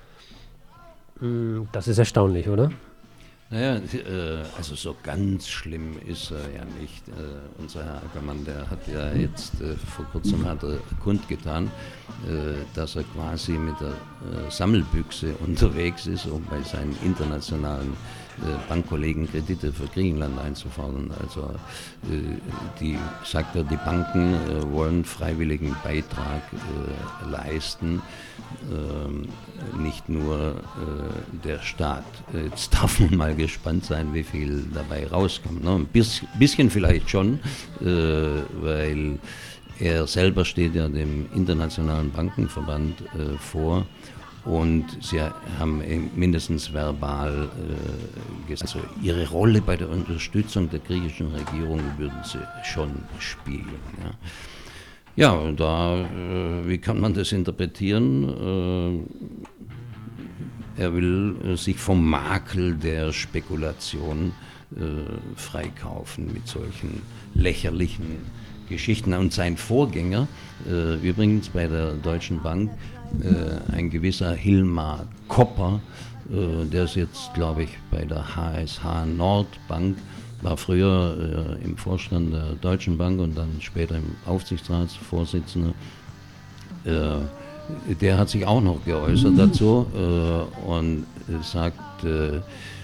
Das ist erstaunlich, oder? Naja, äh, also so ganz schlimm ist er ja nicht. Äh, unser Herr Ackermann, der hat ja jetzt äh, vor kurzem hat er kundgetan, äh, dass er quasi mit der äh, Sammelbüchse unterwegs ist, um bei seinen internationalen Bankkollegen Kredite für Griechenland einzufordern. Also äh, die, sagt er, die Banken äh, wollen freiwilligen Beitrag äh, leisten, äh, nicht nur äh, der Staat. Jetzt darf man mal gespannt sein, wie viel dabei rauskommt. Ne? Ein bisschen, bisschen vielleicht schon, äh, weil er selber steht ja dem Internationalen Bankenverband äh, vor. Und sie haben mindestens verbal äh, gesagt, also ihre Rolle bei der Unterstützung der griechischen Regierung würden sie schon spielen. Ja, ja und da, äh, wie kann man das interpretieren? Äh, er will äh, sich vom Makel der Spekulation äh, freikaufen mit solchen lächerlichen Geschichten. Und sein Vorgänger, äh, übrigens bei der Deutschen Bank, Äh, ein gewisser Hilmar Kopper, äh, der ist jetzt, glaube ich, bei der H S H Nordbank, war früher äh, im Vorstand der Deutschen Bank und dann später im Aufsichtsratsvorsitzender. Äh, der hat sich auch noch geäußert dazu äh, und sagt, äh,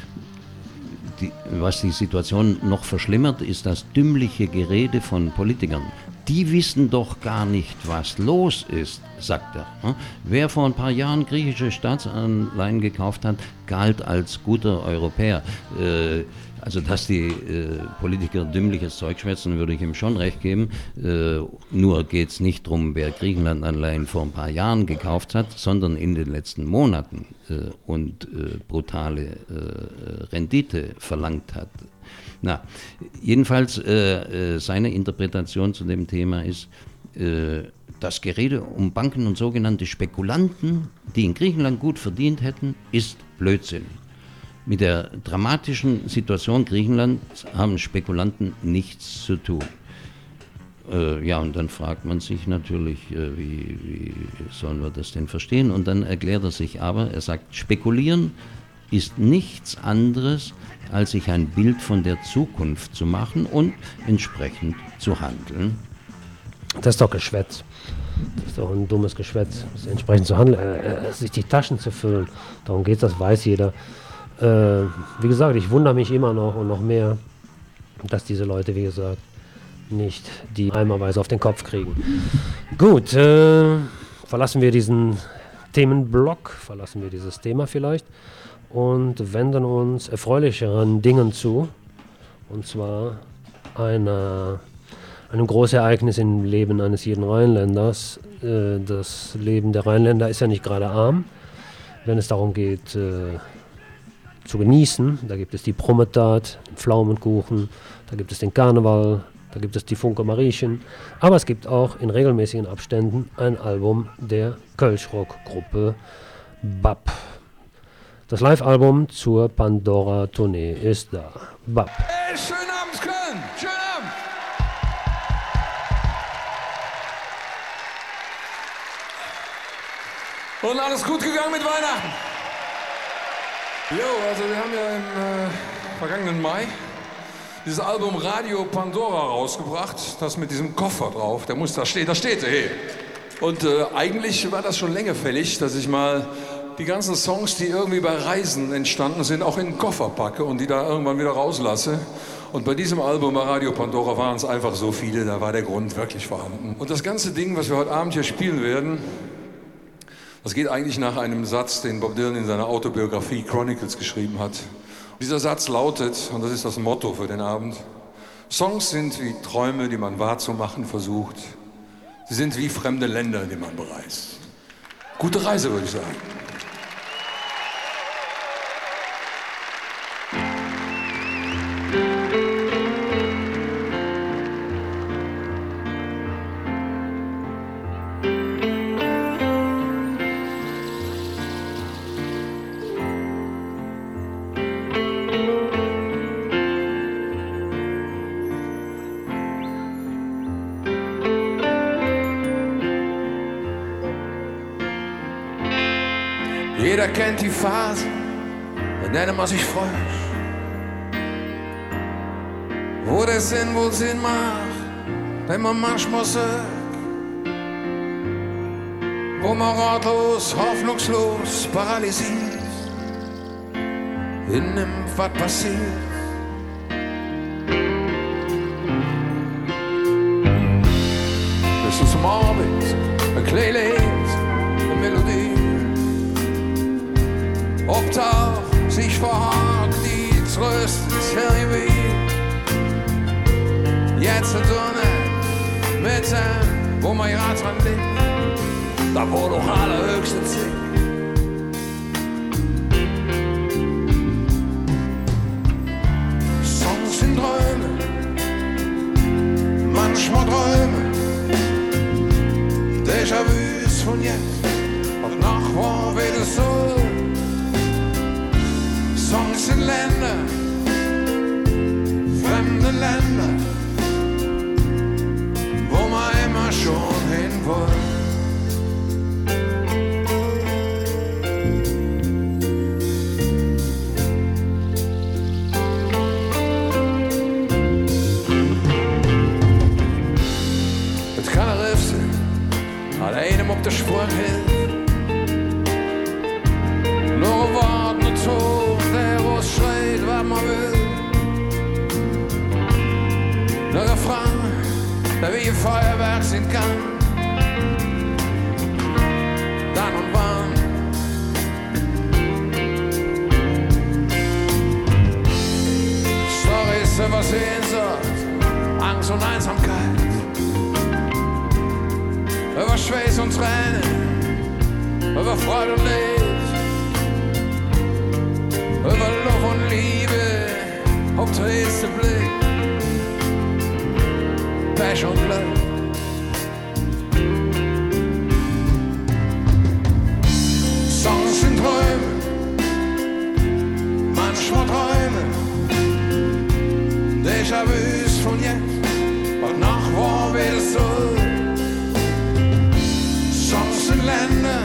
die, was die Situation noch verschlimmert, ist das dümmliche Gerede von Politikern. Die wissen doch gar nicht, was los ist, sagt er. Wer vor ein paar Jahren griechische Staatsanleihen gekauft hat, galt als guter Europäer. Also, dass die Politiker dümmliches Zeug schwätzen, würde ich ihm schon recht geben. Nur geht es nicht darum, wer Griechenland-Anleihen vor ein paar Jahren gekauft hat, sondern in den letzten Monaten und brutale Rendite verlangt hat. Na, jedenfalls äh, äh, seine Interpretation zu dem Thema ist, äh, das Gerede um Banken und sogenannte Spekulanten, die in Griechenland gut verdient hätten, ist Blödsinn. Mit der dramatischen Situation Griechenlands haben Spekulanten nichts zu tun. Äh, ja, und dann fragt man sich natürlich, äh, wie, wie sollen wir das denn verstehen? Und dann erklärt er sich aber, er sagt, spekulieren ist nichts anderes, als sich ein Bild von der Zukunft zu machen und entsprechend zu handeln. Das ist doch Geschwätz. Das ist doch ein dummes Geschwätz, entsprechend zu handeln, äh, äh, sich die Taschen zu füllen. Darum geht es, das weiß jeder. Äh, wie gesagt, ich wundere mich immer noch und noch mehr, dass diese Leute, wie gesagt, nicht die eimerweise auf den Kopf kriegen. Gut, äh, verlassen wir diesen Themenblock, verlassen wir dieses Thema vielleicht und wenden uns erfreulicheren Dingen zu, und zwar einer, einem großen Ereignis im Leben eines jeden Rheinländers. Äh, das Leben der Rheinländer ist ja nicht gerade arm, wenn es darum geht, äh, zu genießen. Da gibt es die Prometat, den Pflaumenkuchen, da gibt es den Karneval, da gibt es die Funke Mariechen, aber es gibt auch in regelmäßigen Abständen ein Album der Kölschrock-Gruppe B A P. Das Live-Album zur Pandora-Tournee ist da. B A P. Hey, schönen Abend, Köln! Schönen Abend! Und alles gut gegangen mit Weihnachten? Jo, also wir haben ja im äh, vergangenen Mai dieses Album Radio Pandora rausgebracht, das mit diesem Koffer drauf, der muss da stehen, da steht er, hey. Und äh, eigentlich war das schon länger fällig, dass ich mal die ganzen Songs, die irgendwie bei Reisen entstanden sind, auch in den Koffer packe und die da irgendwann wieder rauslasse. Und bei diesem Album bei Radio Pandora waren es einfach so viele, da war der Grund wirklich vorhanden. Und das ganze Ding, was wir heute Abend hier spielen werden, das geht eigentlich nach einem Satz, den Bob Dylan in seiner Autobiografie Chronicles geschrieben hat. Dieser Satz lautet, und das ist das Motto für den Abend: Songs sind wie Träume, die man wahrzumachen versucht. Sie sind wie fremde Länder, die man bereist. Gute Reise, würde ich sagen. Jeder kennt die Phase, in der man sich freut, wo der Sinn wohl Sinn macht, wenn man manchmal sagt, wo man ratlos, hoffnungslos, paralysiert, hinnimmt, was passiert. Bis du zum Abend ein kleines Lied, eine Melodie. Obtauch sich verhakt, die tröstet irgendwie. Jetzt eine Dunne mit dem, wo man gerade dran liegt, da wo doch allerhöchste Zeit. Songs sind Träume, manchmal Träume, Déjà-vus von jetzt, auch nach war wieder so. Songs sind Länder, fremde Länder, wo man immer schon hin wollte. Het kan er riften, aan einem op de spoor hilft. Nog een woord, een toon, der was schreit, wat man will. Nog een Refrain, der wie ein Feuerwerk sein kann. Dann und wann. Storys über Sehnsucht, Angst und Einsamkeit. Über Schweiß und Tränen, über Freude und Leid. Über Love und Liebe, auf der ersten Blick. Pech und Glück. Songs sind Träume, manchmal Träume, Déjà-vus von jetzt, und nach war wieder so. Songs sind Länder,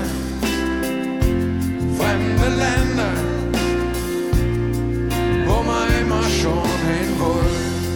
fremde Länder, wo man immer schon hin wollte.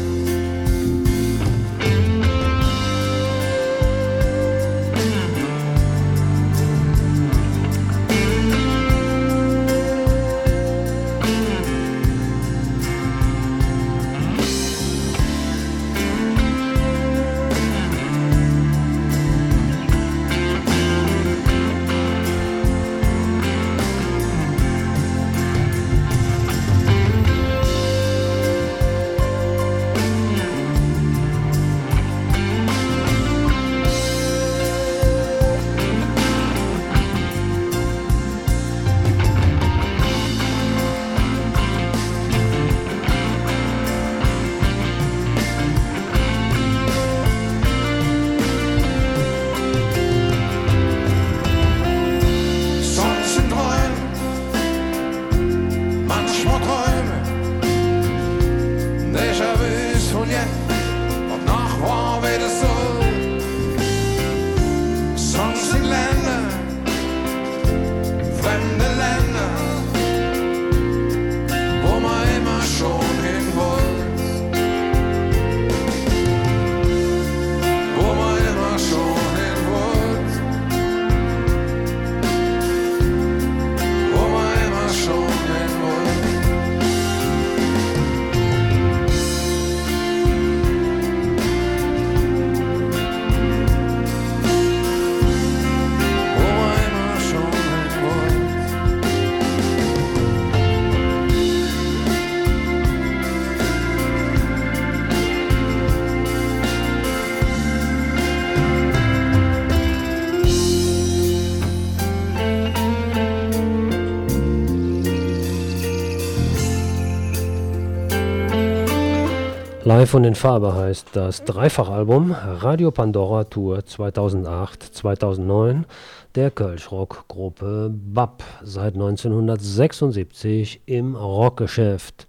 Live und in Farbe heißt das Dreifachalbum Radio Pandora Tour zweitausendacht zweitausendneun der Kölsch-Rock-Gruppe B A P, seit neunzehnhundertsechsundsiebzig im Rockgeschäft.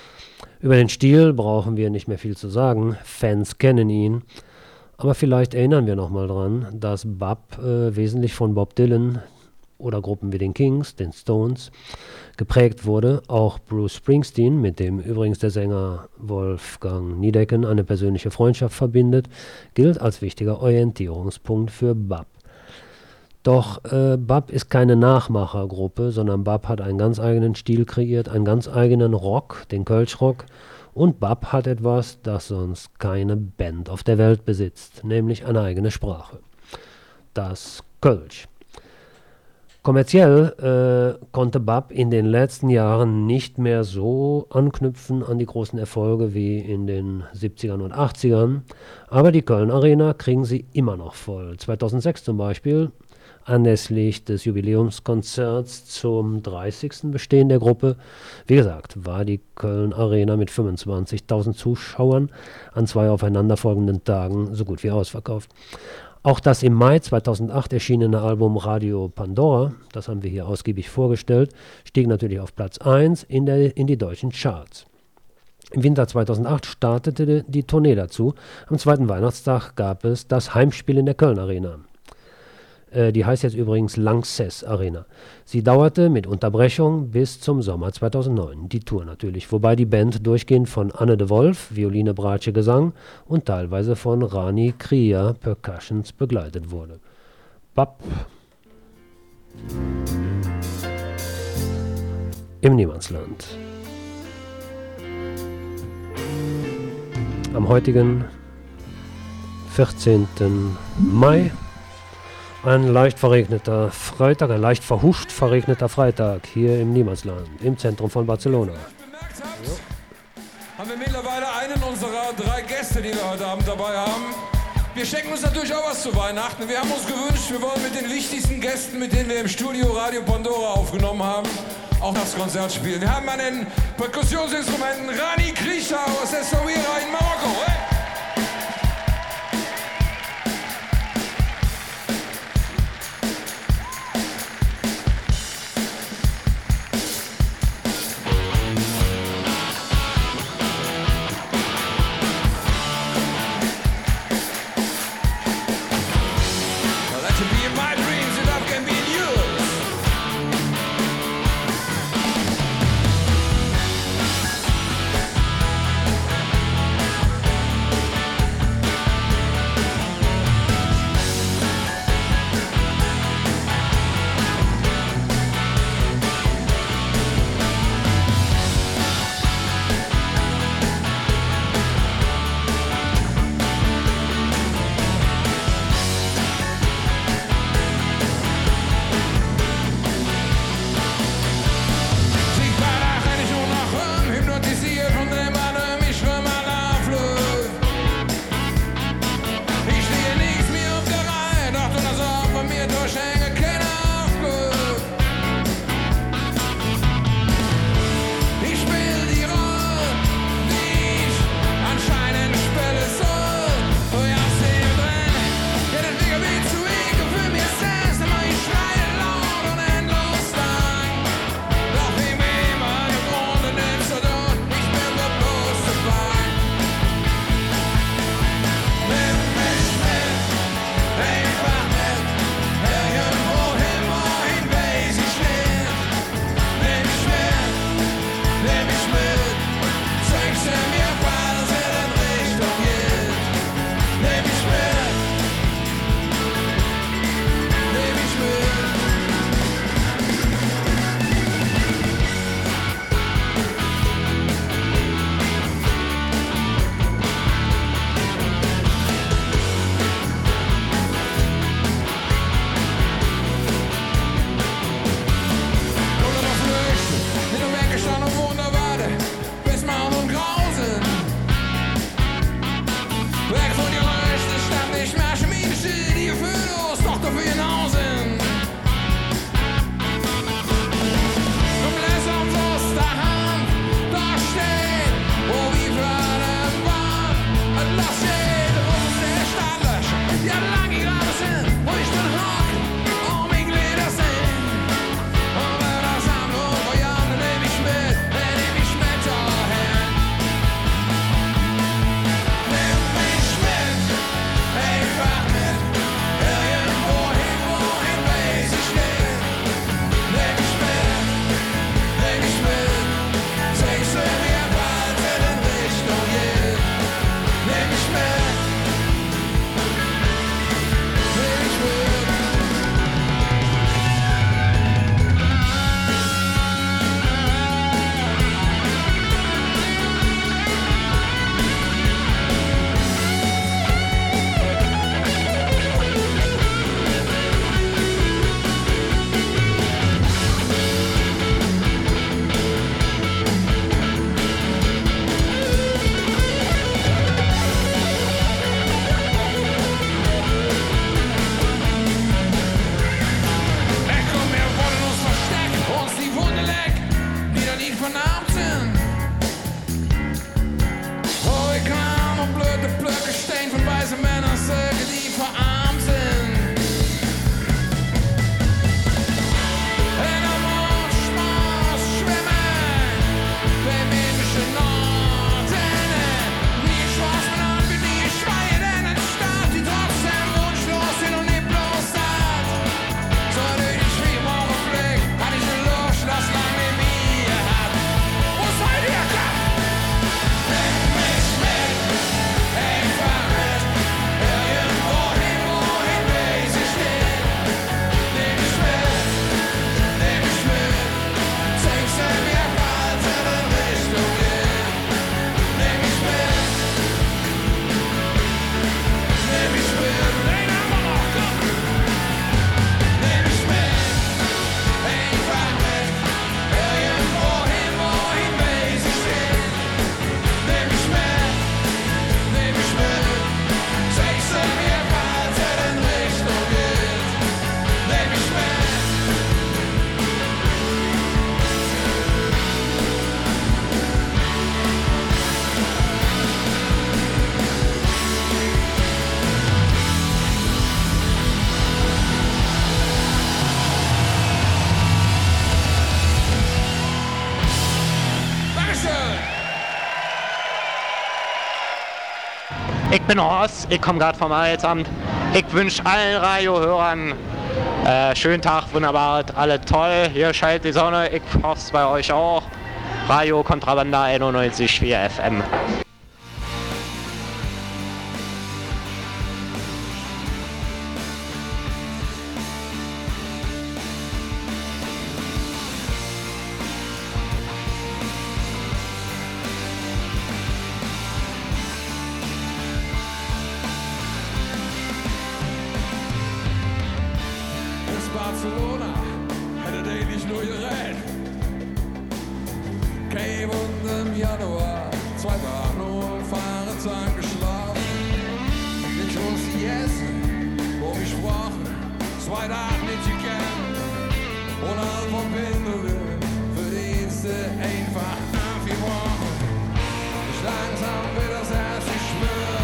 Über den Stil brauchen wir nicht mehr viel zu sagen, Fans kennen ihn, aber vielleicht erinnern wir nochmal dran, dass B A P äh, wesentlich von Bob Dylan oder Gruppen wie den Kings, den Stones, geprägt wurde. Auch Bruce Springsteen, mit dem übrigens der Sänger Wolfgang Niedecken eine persönliche Freundschaft verbindet, gilt als wichtiger Orientierungspunkt für B A P. Doch äh, Bab ist keine Nachmachergruppe, sondern Bab hat einen ganz eigenen Stil kreiert, einen ganz eigenen Rock, den Kölschrock. Und Bab hat etwas, das sonst keine Band auf der Welt besitzt, nämlich eine eigene Sprache. Das Kölsch. Kommerziell äh, konnte Bab in den letzten Jahren nicht mehr so anknüpfen an die großen Erfolge wie in den siebzigern und achtzigern, aber die Köln Arena kriegen sie immer noch voll. zweitausendsechs zum Beispiel, anlässlich des Jubiläumskonzerts zum dreißigsten Bestehen der Gruppe. Wie gesagt, war die Köln Arena mit fünfundzwanzigtausend Zuschauern an zwei aufeinanderfolgenden Tagen so gut wie ausverkauft. Auch das im Mai zweitausendacht erschienene Album Radio Pandora, das haben wir hier ausgiebig vorgestellt, stieg natürlich auf Platz eins in, der, in die deutschen Charts. Im Winter zweitausendacht startete die Tournee dazu. Am zweiten Weihnachtstag gab es das Heimspiel in der Köln Arena. Äh, die heißt jetzt übrigens Lanxess Arena. Sie dauerte mit Unterbrechung bis zum Sommer zweitausendneun, die Tour natürlich, wobei die Band durchgehend von Anne de Wolf, Violine, Bratsche, Gesang und teilweise von Rani Kriya, Percussions, begleitet wurde. Bab im Niemandsland. Am heutigen vierzehnten Mai, ein leicht verregneter Freitag, ein leicht verhuscht verregneter Freitag hier im Niemandsland, im Zentrum von Barcelona. Haben wir mittlerweile einen unserer drei Gäste, die wir heute Abend dabei haben. Wir schenken uns natürlich auch was zu Weihnachten. Wir haben uns gewünscht, wir wollen mit den wichtigsten Gästen, mit denen wir im Studio Radio Pandora aufgenommen haben, auch das Konzert spielen. Wir haben an den Perkussionsinstrumenten Rani Kriya aus Essaouira in Marokko. Hey! Ich bin Horst, ich komme gerade vom Arbeitsamt. Ich wünsche allen Radiohörern äh, schönen Tag, wunderbar, alle toll. Hier scheint die Sonne, ich hoffe es bei euch auch. Radio Kontrabanda einundneunzig Komma vier F M. Barcelona hätte der nicht nur gerät. Cave und im Januar zwei Tage nur Fahrrad geschlafen. Ich muss die essen, wo ich sprache, zwei Tage nicht gekannt. Und alle Verbindungen für Dienste einfach abgebrochen. Ich langsam wird das Herz geschmückt.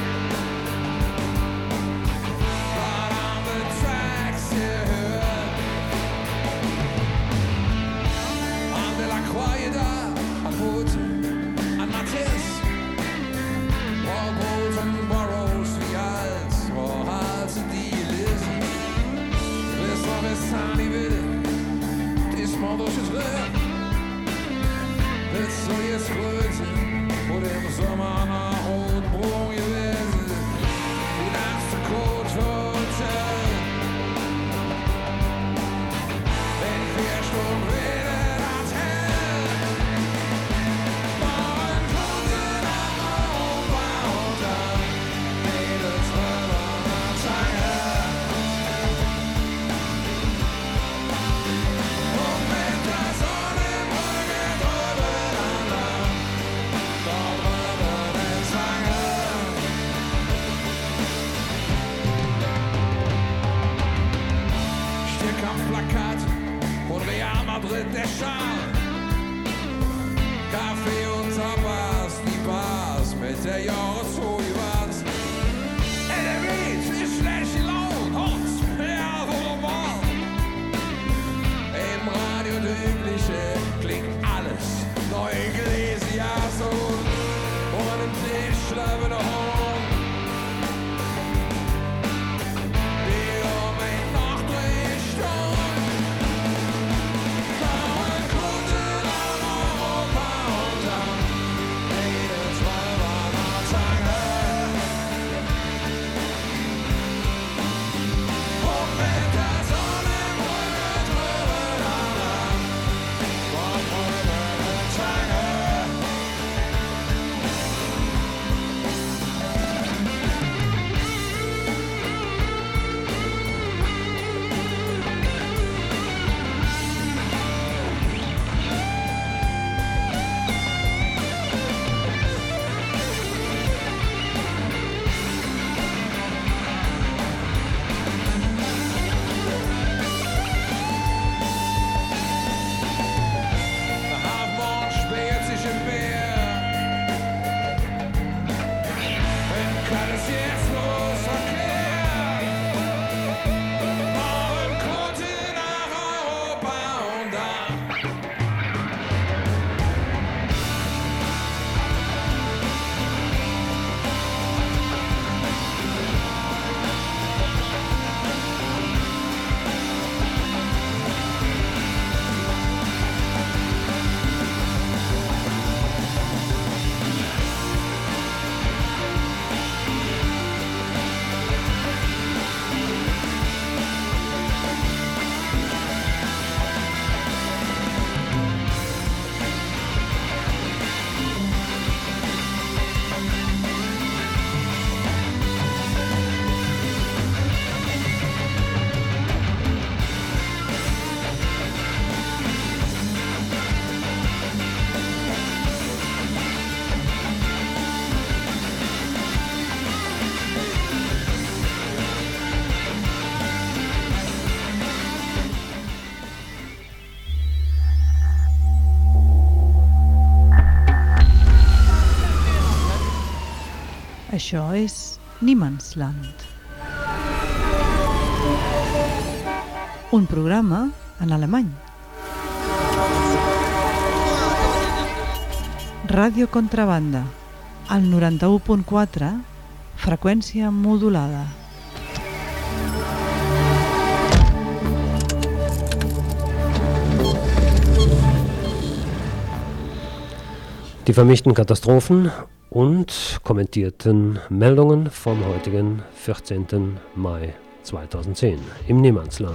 An Matthias, Walpole and Burroughs, wie alt, wo halt die lesen. Bis noch bis Tani will, diesmal durch das Leben. Willst du jetzt Brötchen, wo im Sommer nach Rotbrunn gewesen, die nächste Code für Hotel. In vier Stunden wieder. Madrid, der Schal. Kaffee und Tapas, die Bars mit der Jahreshochwand. Ey, der Beat ist schlecht gelaunt, Holz, ja, wunderbar. Im Radio Übliche klingt alles neu gelesen, ja, so. Und im Tisch schlafen der Horn. Això és Niemandsland. Un programa en alemany. Ràdio Contrabanda, al noranta-u punt quatre Freqüència modulada. Die vermischten Katastrophen und kommentierten Meldungen vom heutigen vierzehnten Mai zweitausendzehn im Niemandsland.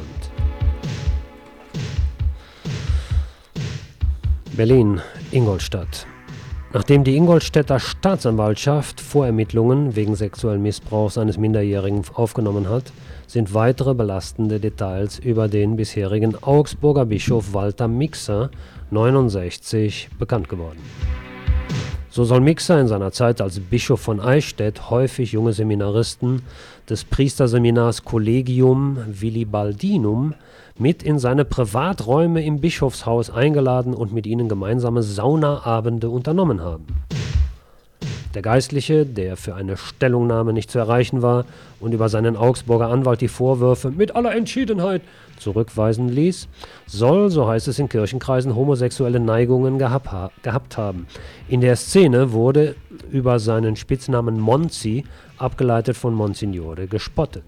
Berlin, Ingolstadt. Nachdem die Ingolstädter Staatsanwaltschaft Vorermittlungen wegen sexuellen Missbrauchs eines Minderjährigen aufgenommen hat, sind weitere belastende Details über den bisherigen Augsburger Bischof Walter Mixer, neunundsechzig, bekannt geworden. So soll Mixer in seiner Zeit als Bischof von Eichstätt häufig junge Seminaristen des Priesterseminars Collegium Willibaldinum mit in seine Privaträume im Bischofshaus eingeladen und mit ihnen gemeinsame Saunaabende unternommen haben. Der Geistliche, der für eine Stellungnahme nicht zu erreichen war und über seinen Augsburger Anwalt die Vorwürfe mit aller Entschiedenheit zurückweisen ließ, soll, so heißt es in Kirchenkreisen, homosexuelle Neigungen gehabt, ha- gehabt haben. In der Szene wurde über seinen Spitznamen Monzi, abgeleitet von Monsignore, gespottet.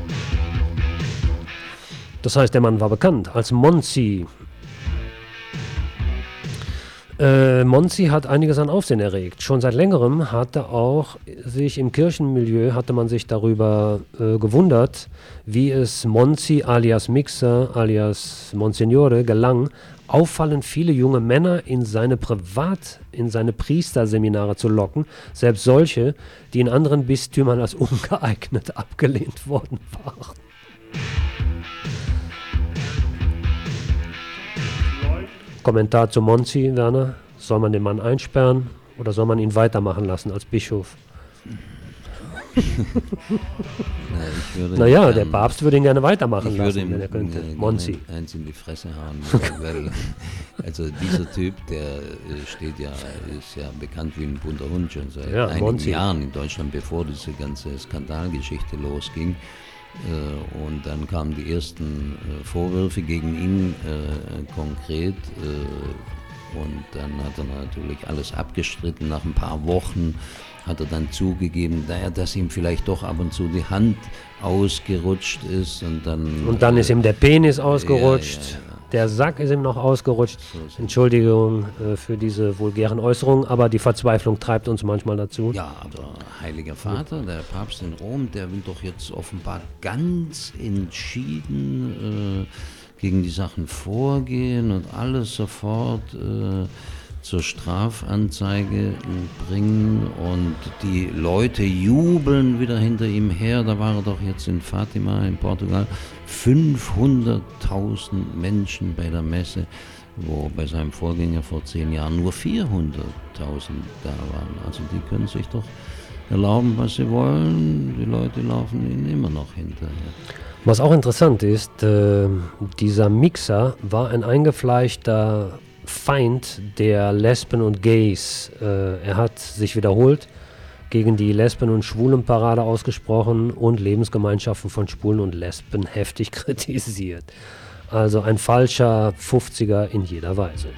Das heißt, der Mann war bekannt als Monzi. Äh, Monzi hat einiges an Aufsehen erregt. Schon seit längerem hatte auch sich im Kirchenmilieu hatte man sich darüber äh, gewundert, wie es Monzi alias Mixer alias Monsignore gelang, auffallend viele junge Männer in seine Privat-, in seine Priesterseminare zu locken, selbst solche, die in anderen Bistümern als ungeeignet abgelehnt worden waren. Kommentar zu Monzi, Werner. Soll man den Mann einsperren oder soll man ihn weitermachen lassen als Bischof? Na, ich würde naja, gern, der Papst würde ihn gerne weitermachen ich lassen, würde ihm, wenn er könnte. äh, Monzi. Eins in die Fresse hauen. Weil, also dieser Typ, der äh, steht ja, ist ja bekannt wie ein bunter Hund schon seit Ja, einigen Monzi. Jahren in Deutschland, bevor diese ganze Skandalgeschichte losging. Äh, und dann kamen die ersten äh, Vorwürfe gegen ihn äh, konkret. Äh, und dann hat er natürlich alles abgestritten. Nach ein paar Wochen hat er dann zugegeben, naja, dass ihm vielleicht doch ab und zu die Hand ausgerutscht ist. Und dann, Und dann äh, ist ihm der Penis ausgerutscht, ja, ja, ja. der Sack ist ihm noch ausgerutscht. Entschuldigung äh, für diese vulgären Äußerungen, aber die Verzweiflung treibt uns manchmal dazu. Ja, aber Heiliger Vater, der Papst in Rom, der will doch jetzt offenbar ganz entschieden äh, gegen die Sachen vorgehen und alles sofort äh, zur Strafanzeige bringen und die Leute jubeln wieder hinter ihm her. Da war er doch jetzt in Fatima in Portugal, fünfhunderttausend Menschen bei der Messe, wo bei seinem Vorgänger vor zehn Jahren nur vierhunderttausend da waren. Also die können sich doch erlauben, was sie wollen. Die Leute laufen ihnen immer noch hinterher. Was auch interessant ist, äh, dieser Mixer war ein eingefleischter Feind der Lesben und Gays. Äh, er hat sich wiederholt gegen die Lesben- und Schwulenparade ausgesprochen und Lebensgemeinschaften von Schwulen und Lesben heftig kritisiert. Also ein falscher Fünfziger in jeder Weise.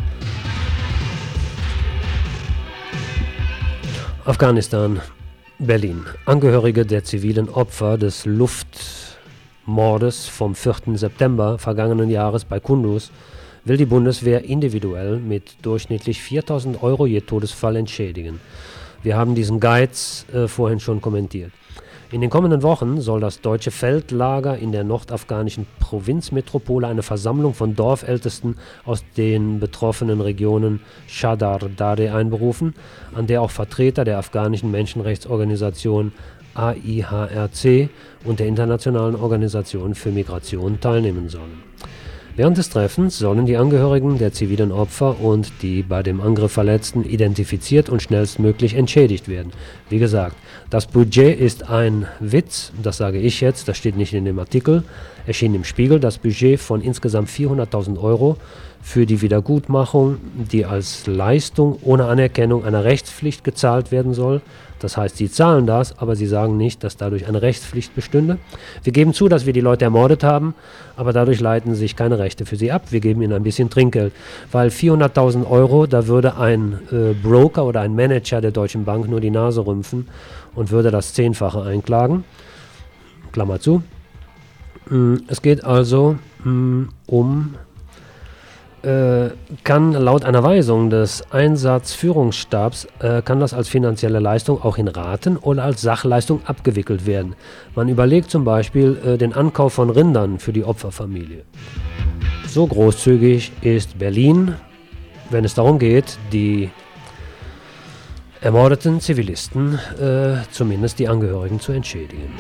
Afghanistan, Berlin. Angehörige der zivilen Opfer des Luftmordes vom vierten September vergangenen Jahres bei Kunduz will die Bundeswehr individuell mit durchschnittlich viertausend Euro je Todesfall entschädigen. Wir haben diesen Geiz äh, vorhin schon kommentiert. In den kommenden Wochen soll das deutsche Feldlager in der nordafghanischen Provinzmetropole eine Versammlung von Dorfältesten aus den betroffenen Regionen Shadar Dare einberufen, an der auch Vertreter der afghanischen Menschenrechtsorganisation A I H R C und der Internationalen Organisation für Migration teilnehmen sollen. Während des Treffens sollen die Angehörigen der zivilen Opfer und die bei dem Angriff Verletzten identifiziert und schnellstmöglich entschädigt werden. Wie gesagt, das Budget ist ein Witz, das sage ich jetzt, das steht nicht in dem Artikel, erschien im Spiegel. Das Budget von insgesamt vierhunderttausend Euro für die Wiedergutmachung, die als Leistung ohne Anerkennung einer Rechtspflicht gezahlt werden soll, Das heißt, sie zahlen das, aber sie sagen nicht, dass dadurch eine Rechtspflicht bestünde. Wir geben zu, dass wir die Leute ermordet haben, aber dadurch leiten sich keine Rechte für sie ab. Wir geben ihnen ein bisschen Trinkgeld, weil vierhunderttausend Euro, da würde ein äh, Broker oder ein Manager der Deutschen Bank nur die Nase rümpfen und würde das Zehnfache einklagen. Klammer zu. Es geht also mh, um, äh, kann laut einer Weisung des Einsatzführungsstabs, äh, kann das als finanzielle Leistung auch in Raten oder als Sachleistung abgewickelt werden. Man überlegt zum Beispiel äh, den Ankauf von Rindern für die Opferfamilie. So großzügig ist Berlin, wenn es darum geht, die ermordeten Zivilisten, äh, zumindest die Angehörigen, zu entschädigen.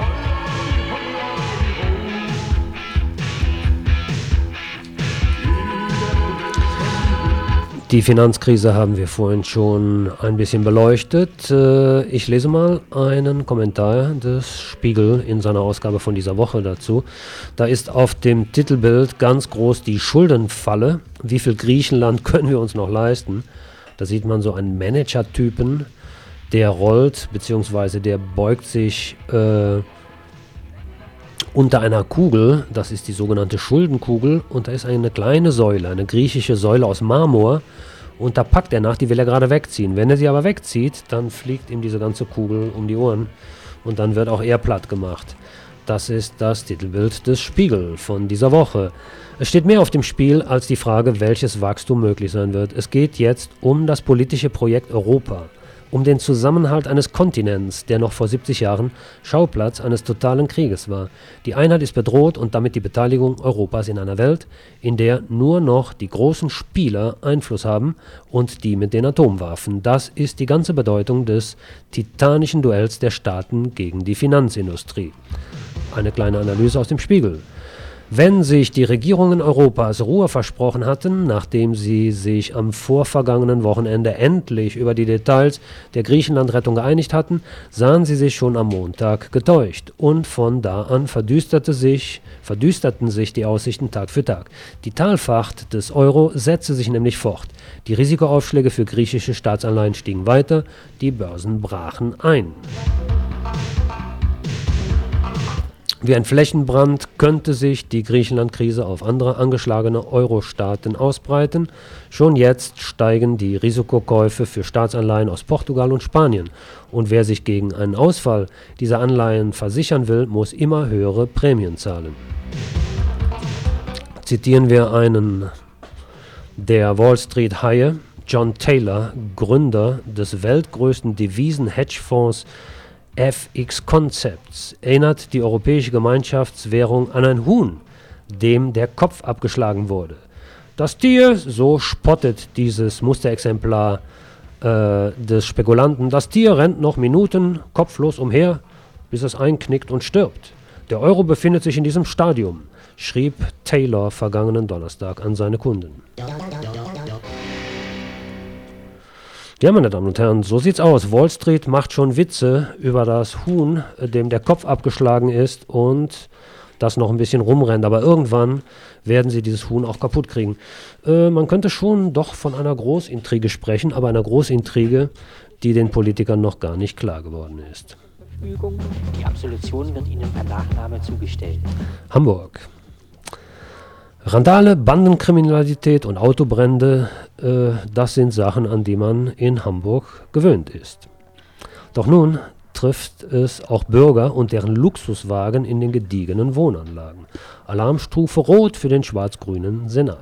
Die Finanzkrise haben wir vorhin schon ein bisschen beleuchtet. Ich lese mal einen Kommentar des Spiegel in seiner Ausgabe von dieser Woche dazu. Da ist auf dem Titelbild ganz groß die Schuldenfalle. Wie viel Griechenland können wir uns noch leisten? Da sieht man so einen Manager-Typen, der rollt, beziehungsweise der beugt sich äh, unter einer Kugel, das ist die sogenannte Schuldenkugel, und da ist eine kleine Säule, eine griechische Säule aus Marmor, und da packt er nach, die will er gerade wegziehen. Wenn er sie aber wegzieht, dann fliegt ihm diese ganze Kugel um die Ohren und dann wird auch er platt gemacht. Das ist das Titelbild des Spiegel von dieser Woche. Es steht mehr auf dem Spiel als die Frage, welches Wachstum möglich sein wird. Es geht jetzt um das politische Projekt Europa. Um den Zusammenhalt eines Kontinents, der noch vor siebzig Jahren Schauplatz eines totalen Krieges war. Die Einheit ist bedroht und damit die Beteiligung Europas in einer Welt, in der nur noch die großen Spieler Einfluss haben und die mit den Atomwaffen. Das ist die ganze Bedeutung des titanischen Duells der Staaten gegen die Finanzindustrie. Eine kleine Analyse aus dem Spiegel. Wenn sich die Regierungen Europas Ruhe versprochen hatten, nachdem sie sich am vorvergangenen Wochenende endlich über die Details der Griechenland-Rettung geeinigt hatten, sahen sie sich schon am Montag getäuscht. Und von da an verdüsterte sich, verdüsterten sich die Aussichten Tag für Tag. Die Talfahrt des Euro setzte sich nämlich fort. Die Risikoaufschläge für griechische Staatsanleihen stiegen weiter, die Börsen brachen ein. Wie ein Flächenbrand könnte sich die Griechenland-Krise auf andere angeschlagene Euro-Staaten ausbreiten. Schon jetzt steigen die Risikokäufe für Staatsanleihen aus Portugal und Spanien. Und wer sich gegen einen Ausfall dieser Anleihen versichern will, muss immer höhere Prämien zahlen. Zitieren wir einen der Wall Street Haie, John Taylor, Gründer des weltgrößten Devisen-Hedgefonds F X Concepts, erinnert die europäische Gemeinschaftswährung an ein Huhn, dem der Kopf abgeschlagen wurde. Das Tier, so spottet dieses Musterexemplar äh, des Spekulanten, das Tier rennt noch Minuten kopflos umher, bis es einknickt und stirbt. Der Euro befindet sich in diesem Stadium, schrieb Taylor vergangenen Donnerstag an seine Kunden. Ja, meine Damen und Herren, so sieht's aus. Wall Street macht schon Witze über das Huhn, dem der Kopf abgeschlagen ist und das noch ein bisschen rumrennt. Aber irgendwann werden sie dieses Huhn auch kaputt kriegen. Äh, man könnte schon doch von einer Großintrige sprechen, aber einer Großintrige, die den Politikern noch gar nicht klar geworden ist. Die Absolution wird Ihnen per Nachname zugestellt. Hamburg. Randale, Bandenkriminalität und Autobrände, äh, das sind Sachen, an die man in Hamburg gewöhnt ist. Doch nun trifft es auch Bürger und deren Luxuswagen in den gediegenen Wohnanlagen. Alarmstufe Rot für den schwarz-grünen Senat.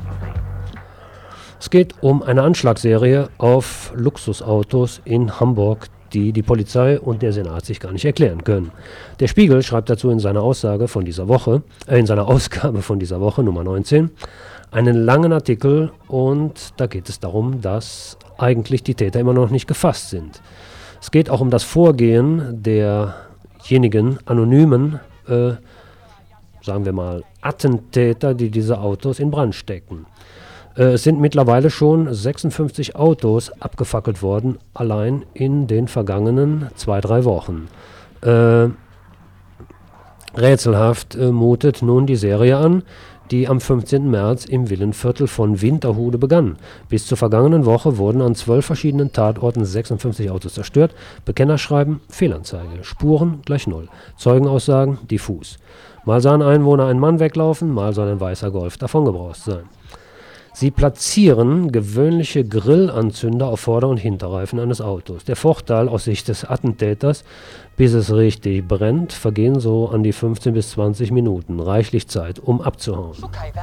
Es geht um eine Anschlagsserie auf Luxusautos in Hamburg, die die Polizei und der Senat sich gar nicht erklären können. Der Spiegel schreibt dazu in seiner Aussage von dieser Woche, äh, in seiner Ausgabe von dieser Woche, Nummer neunzehn, einen langen Artikel, und da geht es darum, dass eigentlich die Täter immer noch nicht gefasst sind. Es geht auch um das Vorgehen derjenigen anonymen, äh, sagen wir mal, Attentäter, die diese Autos in Brand stecken. Es sind mittlerweile schon sechsundfünfzig Autos abgefackelt worden, allein in den vergangenen zwei, drei Wochen. Äh, rätselhaft äh, mutet nun die Serie an, die am fünfzehnten März im Villenviertel von Winterhude begann. Bis zur vergangenen Woche wurden an zwölf verschiedenen Tatorten sechsundfünfzig Autos zerstört. Bekennerschreiben, Fehlanzeige. Spuren gleich null. Zeugenaussagen diffus. Mal sahen Einwohner einen Mann weglaufen, mal soll ein weißer Golf davongebraust sein. Sie platzieren gewöhnliche Grillanzünder auf Vorder- und Hinterreifen eines Autos. Der Vorteil aus Sicht des Attentäters: bis es richtig brennt, vergehen so an die fünfzehn bis zwanzig Minuten. Reichlich Zeit, um abzuhauen.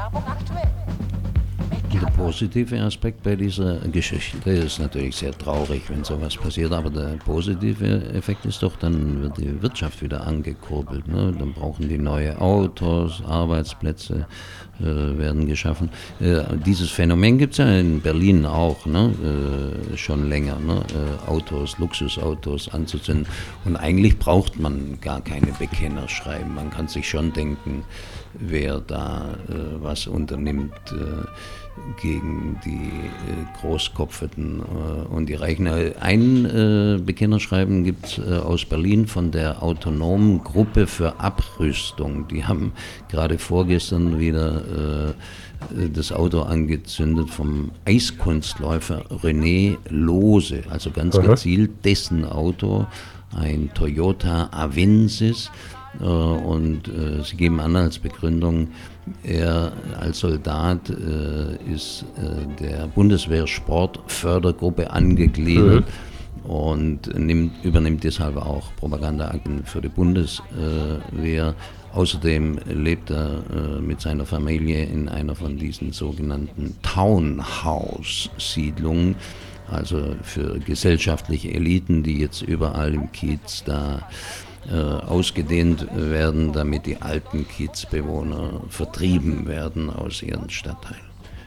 Der positive Aspekt bei dieser Geschichte ist natürlich sehr traurig, wenn sowas passiert, aber der positive Effekt ist doch, dann wird die Wirtschaft wieder angekurbelt. Ne? Dann brauchen die neue Autos, Arbeitsplätze äh, werden geschaffen. Äh, dieses Phänomen gibt es ja in Berlin auch, ne? äh, schon länger, ne? äh, Autos, Luxusautos anzuzünden. Und eigentlich braucht man gar keine Bekennerschreiben. Man kann sich schon denken, wer da äh, was unternimmt äh, gegen die äh, Großkopferten äh, und die Reichen. Ein äh, Bekennerschreiben gibt es äh, aus Berlin von der Autonomen Gruppe für Abrüstung. Die haben gerade vorgestern wieder äh, das Auto angezündet vom Eiskunstläufer René Lohse, also ganz Aha. gezielt dessen Auto, ein Toyota Avensis. Und äh, sie geben an als Begründung, er als Soldat äh, ist äh, der Bundeswehr-Sportfördergruppe angegliedert mhm. und nimmt, übernimmt deshalb auch Propagandaakten für die Bundeswehr. Außerdem lebt er äh, mit seiner Familie in einer von diesen sogenannten Townhouse-Siedlungen, also für gesellschaftliche Eliten, die jetzt überall im Kiez da Äh, ausgedehnt werden, damit die alten Kiezbewohner vertrieben werden aus ihren Stadtteilen.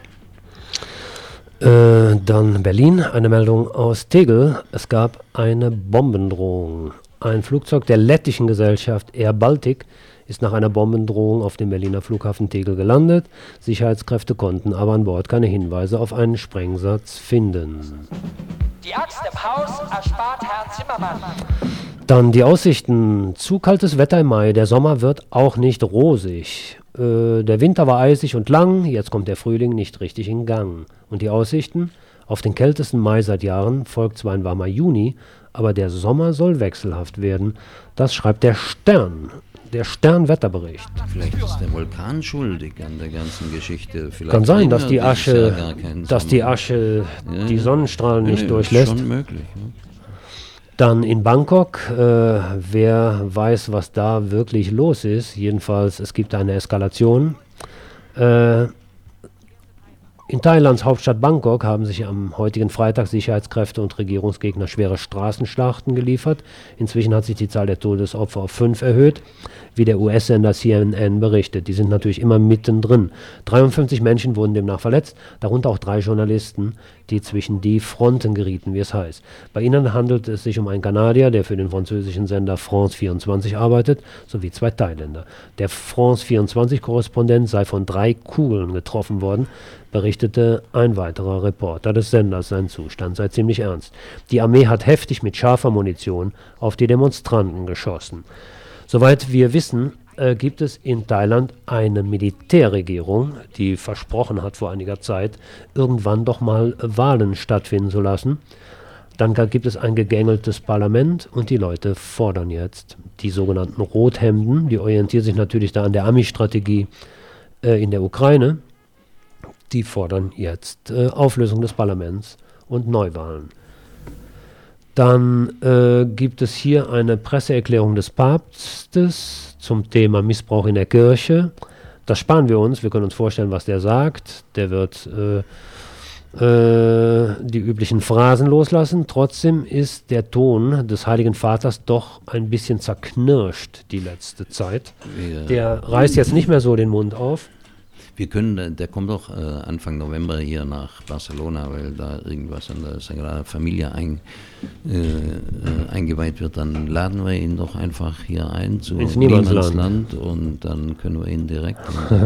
Äh, dann Berlin, eine Meldung aus Tegel. Es gab eine Bombendrohung. Ein Flugzeug der lettischen Gesellschaft Air Baltic ist nach einer Bombendrohung auf dem Berliner Flughafen Tegel gelandet. Sicherheitskräfte konnten aber an Bord keine Hinweise auf einen Sprengsatz finden. Die Axt im Haus erspart Herrn Zimmermann. Dann die Aussichten. Zu kaltes Wetter im Mai. Der Sommer wird auch nicht rosig. Äh, der Winter war eisig und lang. Jetzt kommt der Frühling nicht richtig in Gang. Und die Aussichten? Auf den kältesten Mai seit Jahren folgt zwar ein warmer Juni, aber der Sommer soll wechselhaft werden. Das schreibt der Stern. Der Stern-Wetterbericht. Vielleicht ist der Vulkan schuldig an der ganzen Geschichte. Vielleicht Kann sein, dass die Asche, ja dass die, Asche ja, die Sonnenstrahlen ja, nicht ja, durchlässt. Ist schon möglich. Ja. Dann in Bangkok, äh, wer weiß, was da wirklich los ist. Jedenfalls, es gibt eine Eskalation. Äh, in Thailands Hauptstadt Bangkok haben sich am heutigen Freitag Sicherheitskräfte und Regierungsgegner schwere Straßenschlachten geliefert. Inzwischen hat sich die Zahl der Todesopfer auf fünf erhöht, wie der U S-Sender C N N berichtet. Die sind natürlich immer mittendrin. dreiundfünfzig Menschen wurden demnach verletzt, darunter auch drei Journalisten, die zwischen die Fronten gerieten, wie es heißt. Bei ihnen handelt es sich um einen Kanadier, der für den französischen Sender France vierundzwanzig arbeitet, sowie zwei Thailänder. Der France vierundzwanzig-Korrespondent sei von drei Kugeln getroffen worden, berichtete ein weiterer Reporter des Senders. Sein Zustand sei ziemlich ernst. Die Armee hat heftig mit scharfer Munition auf die Demonstranten geschossen. Soweit wir wissen, äh, gibt es in Thailand eine Militärregierung, die versprochen hat vor einiger Zeit, irgendwann doch mal Wahlen stattfinden zu lassen. Dann gibt es ein gegängeltes Parlament und die Leute fordern jetzt die sogenannten Rothemden. Die orientieren sich natürlich da an der Ami-Strategie äh, in der Ukraine. Die fordern jetzt äh, Auflösung des Parlaments und Neuwahlen. Dann äh, gibt es hier eine Presseerklärung des Papstes zum Thema Missbrauch in der Kirche. Das sparen wir uns, wir können uns vorstellen, was der sagt. Der wird äh, äh, die üblichen Phrasen loslassen. Trotzdem ist der Ton des Heiligen Vaters doch ein bisschen zerknirscht die letzte Zeit. Wir Der reißt jetzt nicht mehr so den Mund auf. Wir können, der kommt auch äh, Anfang November hier nach Barcelona, weil da irgendwas an der Sagrada Familia ein, äh, äh, eingeweiht wird. Dann laden wir ihn doch einfach hier ein zu Ins Niemandsland. Niemandsland und dann können wir ihn direkt.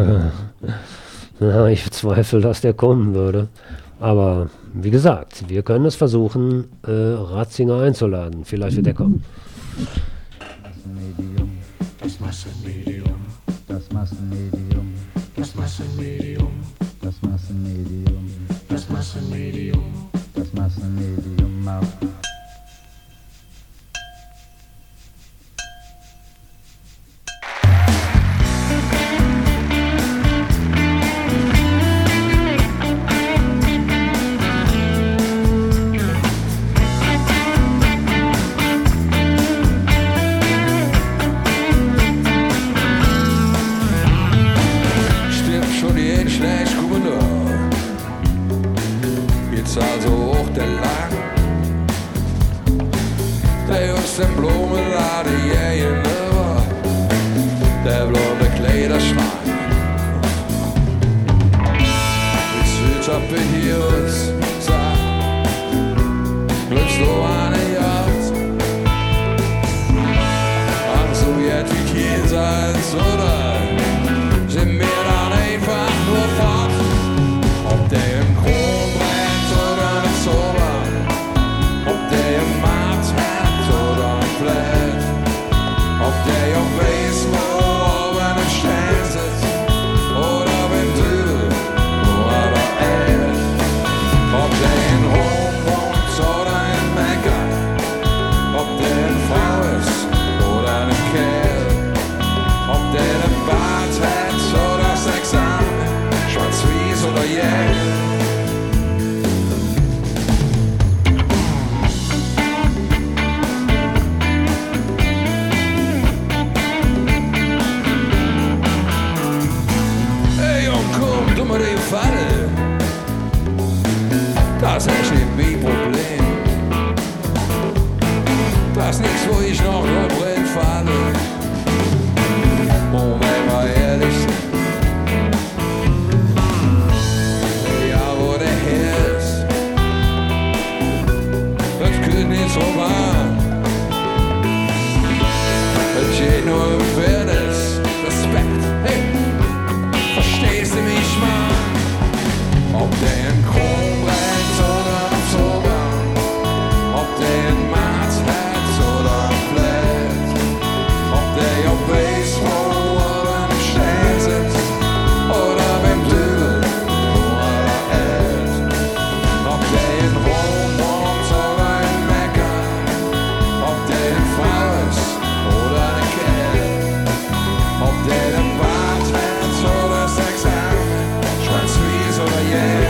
Ja, ich bezweifle, dass der kommen würde. Aber wie gesagt, wir können es versuchen, äh, Ratzinger einzuladen. Vielleicht wird er kommen. Das Massenmedium. Das Massenmedium. Das Massenmedium. Das Massenmedium. Das Massenmedium. Das Massenmedium auch. Also hoch der Lang, der aus dem Blumenlade jähen über, der blonde Kleiderschrank. Die Südtoppe hier uns sagt, glückst du eine Jagd an Sowjet wie jenseits, oder sind wir dann einfach nur fort, ob der im Kronbrand oder mit Sober, ob der im Markt hat oder im Flat, ob der auf Baseball oder im Stern sitzt oder beim Dübel oder Ed, ob der in Rom wohnt oder in Mekka, ob der eine Frau ist oder ein Kerl, ob der einen Bart hat oder Sex an, schwarz-weiß oder yeah. Falle, das ist echt nicht mein Problem. Das ist nichts, wo ich noch nur drin falle. Und wenn wir ehrlich sind, ja, wo der Herr ist, das geht nicht so wahr. Das geht nur um Fairness, Respekt, hey, verstehst du mich mal? Ob der in Kron brennt oder im Sober, ob der in Marz hat oder im Flat, ob der auf Baseball oder im Stern sitzt oder beim Dübel oder Ed, ob der in Rom wohnt oder in Mekka, ob der in Frau ist oder ein Kerl, ob der den Bart hat oder Sex hat, schwarz-weiß oder yeah.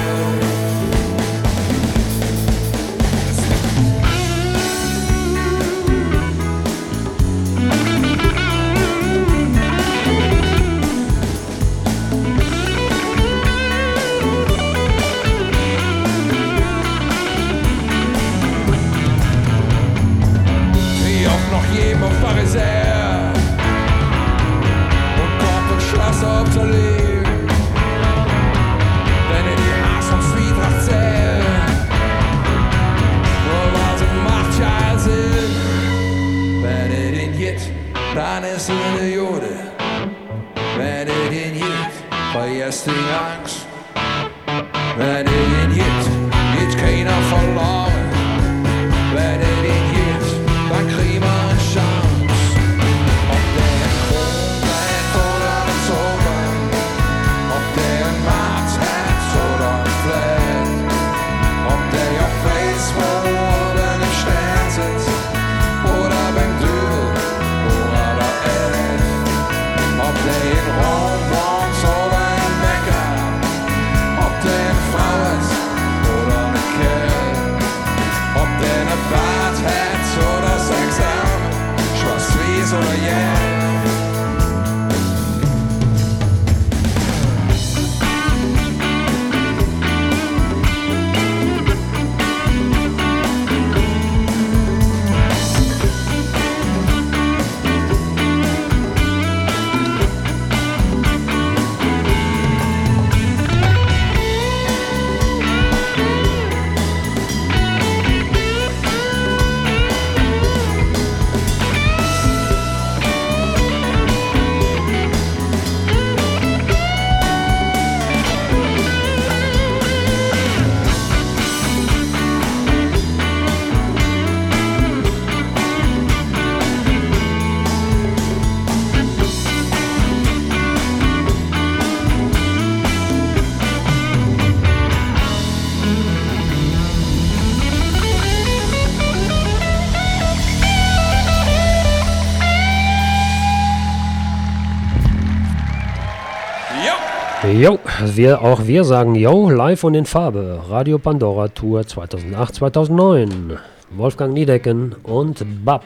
Wie oft noch jemand Pharisäer und Kopf und Schloss auf der Leben, wenn er die Hass und Zwietracht zählt, nur was er macht ja Sinn. Wenn er den Jit, dann ist er eine Jude. Wenn er den Jit, vergesst die Angst. Wenn er den Jit, geht keiner verloren. Wenn er den Jit, dann kriegen wir eine Chance. Ob der in Kron brennt oder in Sober, ob der in Marz hat oder ein Flat, ob der auf Baseball oder im Stern sitzt oder beim Dübel oder Ed, ob der in Rom wohnt oder in Mekka, ob der eine Frau ist oder ein Kerl, ob der eine Bart hat oder Sex hat, schwarz-weiß oder yeah. Jo, wir, auch wir sagen Jo, live und in Farbe. Radio Pandora Tour zweitausendacht zweitausendneun. Wolfgang Niedecken und Bab.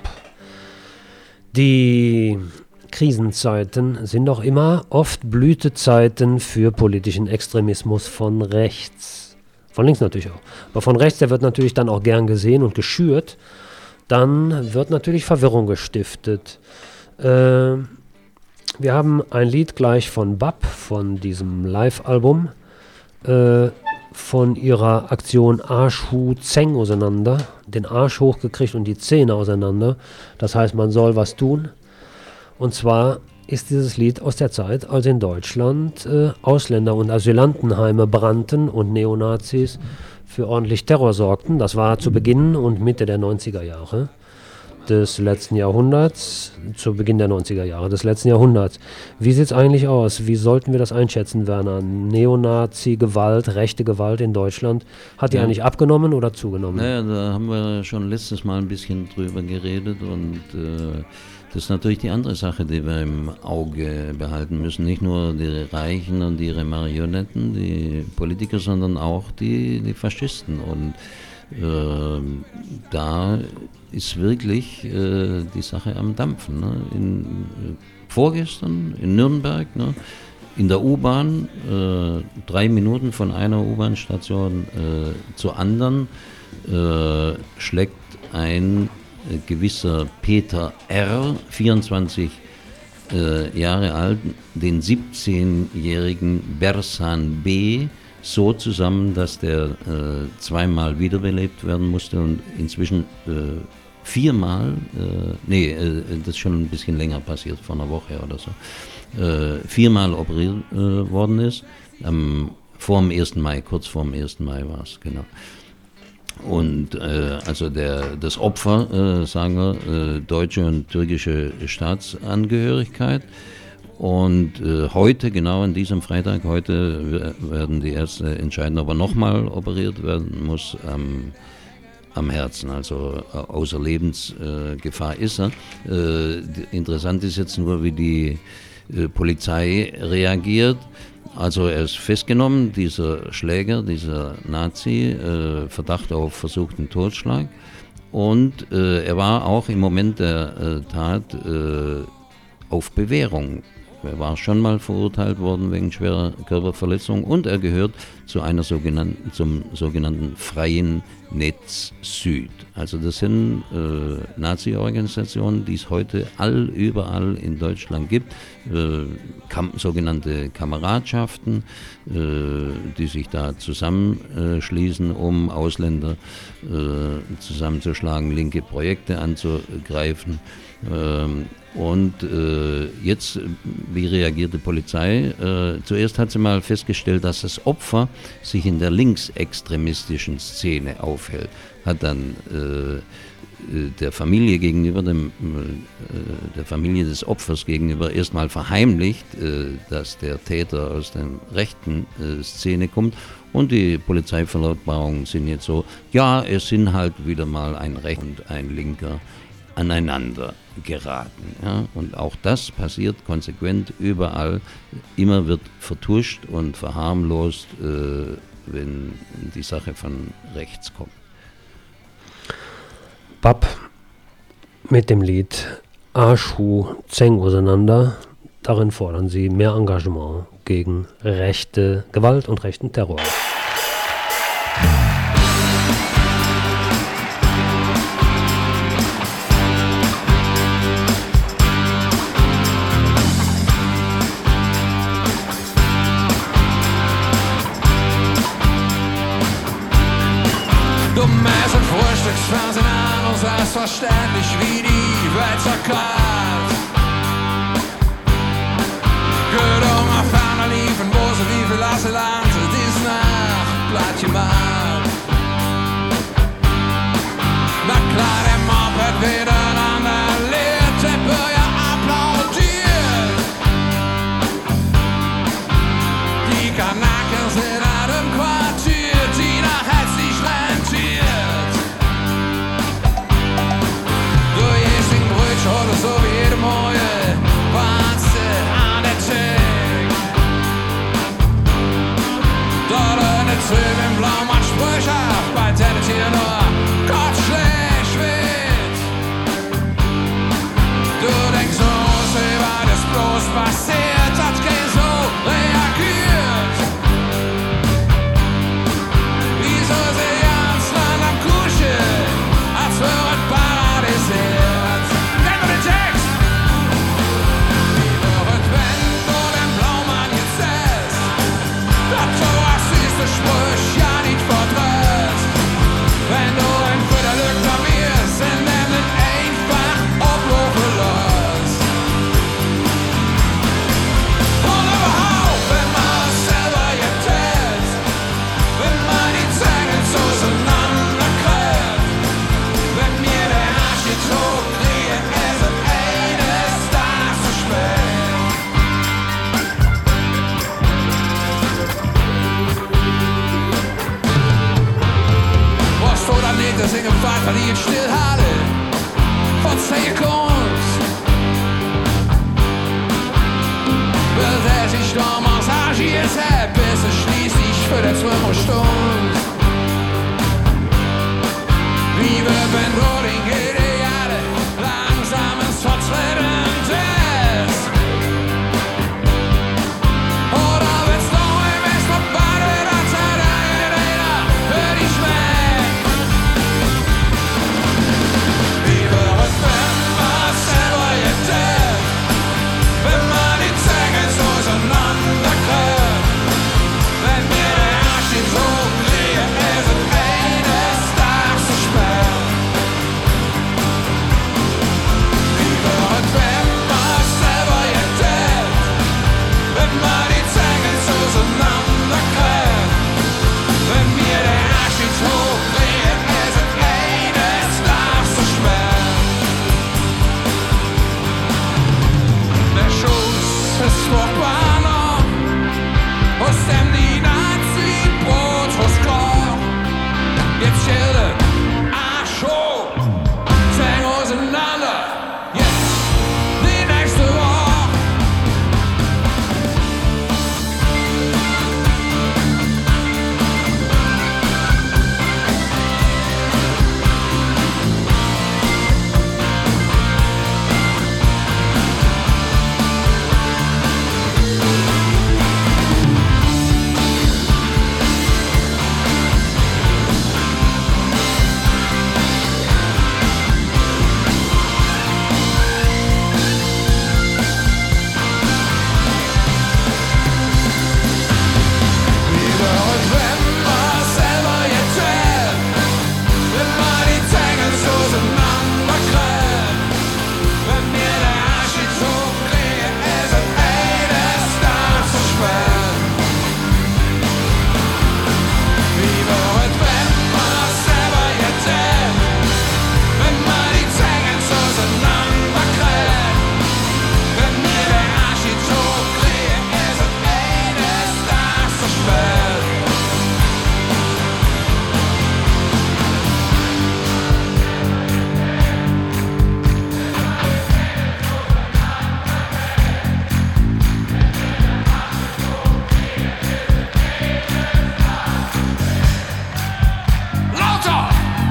Die Krisenzeiten sind doch immer oft Blütezeiten für politischen Extremismus von rechts. Von links natürlich auch. Aber von rechts, der wird natürlich dann auch gern gesehen und geschürt. Dann wird natürlich Verwirrung gestiftet. Äh, wir haben ein Lied gleich von Bab, von diesem Live-Album, äh, von ihrer Aktion Arsch, Hu, Zeng auseinander, den Arsch hochgekriegt und die Zähne auseinander. Das heißt, man soll was tun. Und zwar ist dieses Lied aus der Zeit, als in Deutschland äh, Ausländer- und Asylantenheime brannten und Neonazis für ordentlich Terror sorgten. Das war zu Beginn und Mitte der neunziger Jahre des letzten Jahrhunderts, zu Beginn der neunziger Jahre des letzten Jahrhunderts. Wie sieht es eigentlich aus? Wie sollten wir das einschätzen, Werner? Neonazi-Gewalt, rechte Gewalt in Deutschland, hat die ja. eigentlich abgenommen oder zugenommen? Naja, da haben wir schon letztes Mal ein bisschen drüber geredet und äh, das ist natürlich die andere Sache, die wir im Auge behalten müssen. Nicht nur die Reichen und ihre Marionetten, die Politiker, sondern auch die, die Faschisten. Und äh, da ist wirklich äh, die Sache am Dampfen. Ne? In, äh, vorgestern in Nürnberg, ne? In der U-Bahn, äh, drei Minuten von einer U-Bahn-Station äh, zur anderen, äh, schlägt ein äh, gewisser Peter R., vierundzwanzig äh, Jahre alt, den siebzehnjährigen Bersan B., so zusammen, dass der äh, zweimal wiederbelebt werden musste und inzwischen äh, viermal, äh, nee, äh, das ist schon ein bisschen länger passiert, vor einer Woche oder so, äh, viermal operiert äh, worden ist, ähm, vor dem ersten Mai, kurz vor dem ersten Mai war es, genau. Und äh, also der, das Opfer, äh, sagen wir, äh, deutsche und türkische Staatsangehörigkeit. Und äh, heute, genau an diesem Freitag, heute werden die Ärzte entscheiden, ob er nochmal operiert werden muss am, am Herzen, also äh, außer Lebensgefahr äh, ist er. Äh, interessant ist jetzt nur, wie die äh, Polizei reagiert. Also er ist festgenommen, dieser Schläger, dieser Nazi, äh, Verdacht auf versuchten Totschlag. Und äh, er war auch im Moment der äh, Tat äh, auf Bewährung. Er war schon mal verurteilt worden wegen schwerer Körperverletzung und er gehört zu einer sogenannten, zum sogenannten Freien Netz Süd. Also das sind äh, Nazi-Organisationen, die es heute all überall in Deutschland gibt, äh, kam, sogenannte Kameradschaften, äh, die sich da zusammenschließen, äh, um Ausländer äh, zusammenzuschlagen, linke Projekte anzugreifen. Ähm, Und äh, jetzt, wie reagiert die Polizei? Äh, zuerst hat sie mal festgestellt, dass das Opfer sich in der linksextremistischen Szene aufhält. Hat dann äh, der Familie gegenüber, dem, äh, der Familie des Opfers gegenüber erstmal verheimlicht, äh, dass der Täter aus der rechten äh, Szene kommt. Und die Polizeiverlautbarungen sind jetzt so, ja, es sind halt wieder mal ein Rechter und ein Linker aneinander geraten. Ja? Und auch das passiert konsequent überall. Immer wird vertuscht und verharmlost, äh, wenn die Sache von rechts kommt. Bab mit dem Lied Arsch, Hu, Zeng auseinander. Darin fordern sie mehr Engagement gegen rechte Gewalt und rechten Terror. Frühstücksfernsehen an und selbstverständlich wie die Welt zerkrat. Gedung auf Ferner liefen, wo sie wie viel Asylante dies nach bleibt gemacht. Na klar, der Mob hat wieder an der Lehrteppe ja applaudiert. Die Kanaken sind an dem Quartier, die nach herzlich rentiert. Oder so wie jedem die het stilhouden wat zij je komst. Wel der sich damals agiert hat, bis es schließlich für den zwölf Stunden. Liebe Ben Roding, jede Jahre langsam ins Verzweifelt ist. Oder willst du im Westen beide der Zeit einer für dich weg? Liebe Rhythmen, was selber jetzt ist, wenn man die Zähne so auseinanderkriegt. Wenn mir der Arsch in so kriege, ist es eines Tages zu spät. Liebe Rhythmen, was selber jetzt ist, wenn man die Zähne so auseinanderkriegt. Wenn mir der Arsch in so kriege, ist es eines Tages zu spät. Der Schuss ist furchtbar noch, aus dem die Nazi-Brot was klar. Jetzt schilde, Arsch hoch, Zähne auseinander, jetzt die nächste Woche. Liebe Rhythmen, was selber jetzt ist, wenn man die Zähne so auseinanderkriegt. Wenn mir der Arsch in so kriege, ist es eines Tages zu spät. Liebe Rhythmen, was selber jetzt ist, wenn man die Zähne so auseinanderkriegt. Wenn mir der Arsch in so kriege, ist es eines Tages zu spät. Lauter!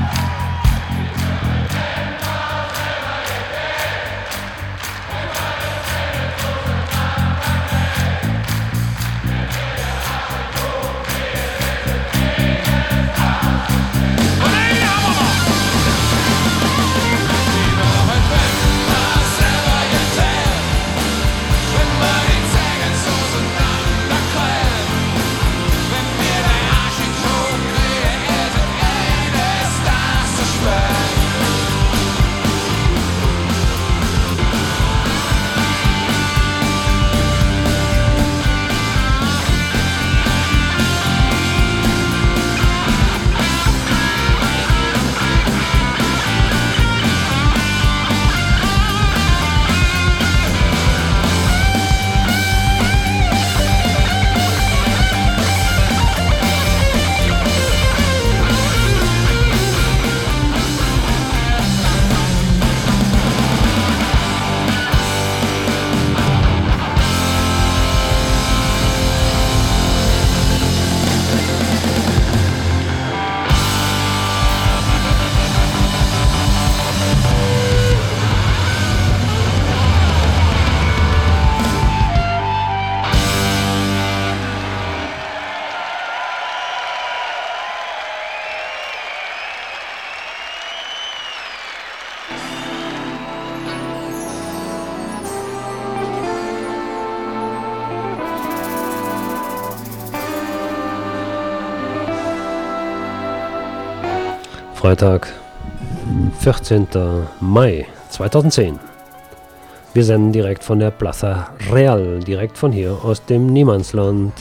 Freitag, vierzehnten Mai zweitausendzehn. Wir senden direkt von der Plaza Real, direkt von hier aus dem Niemandsland.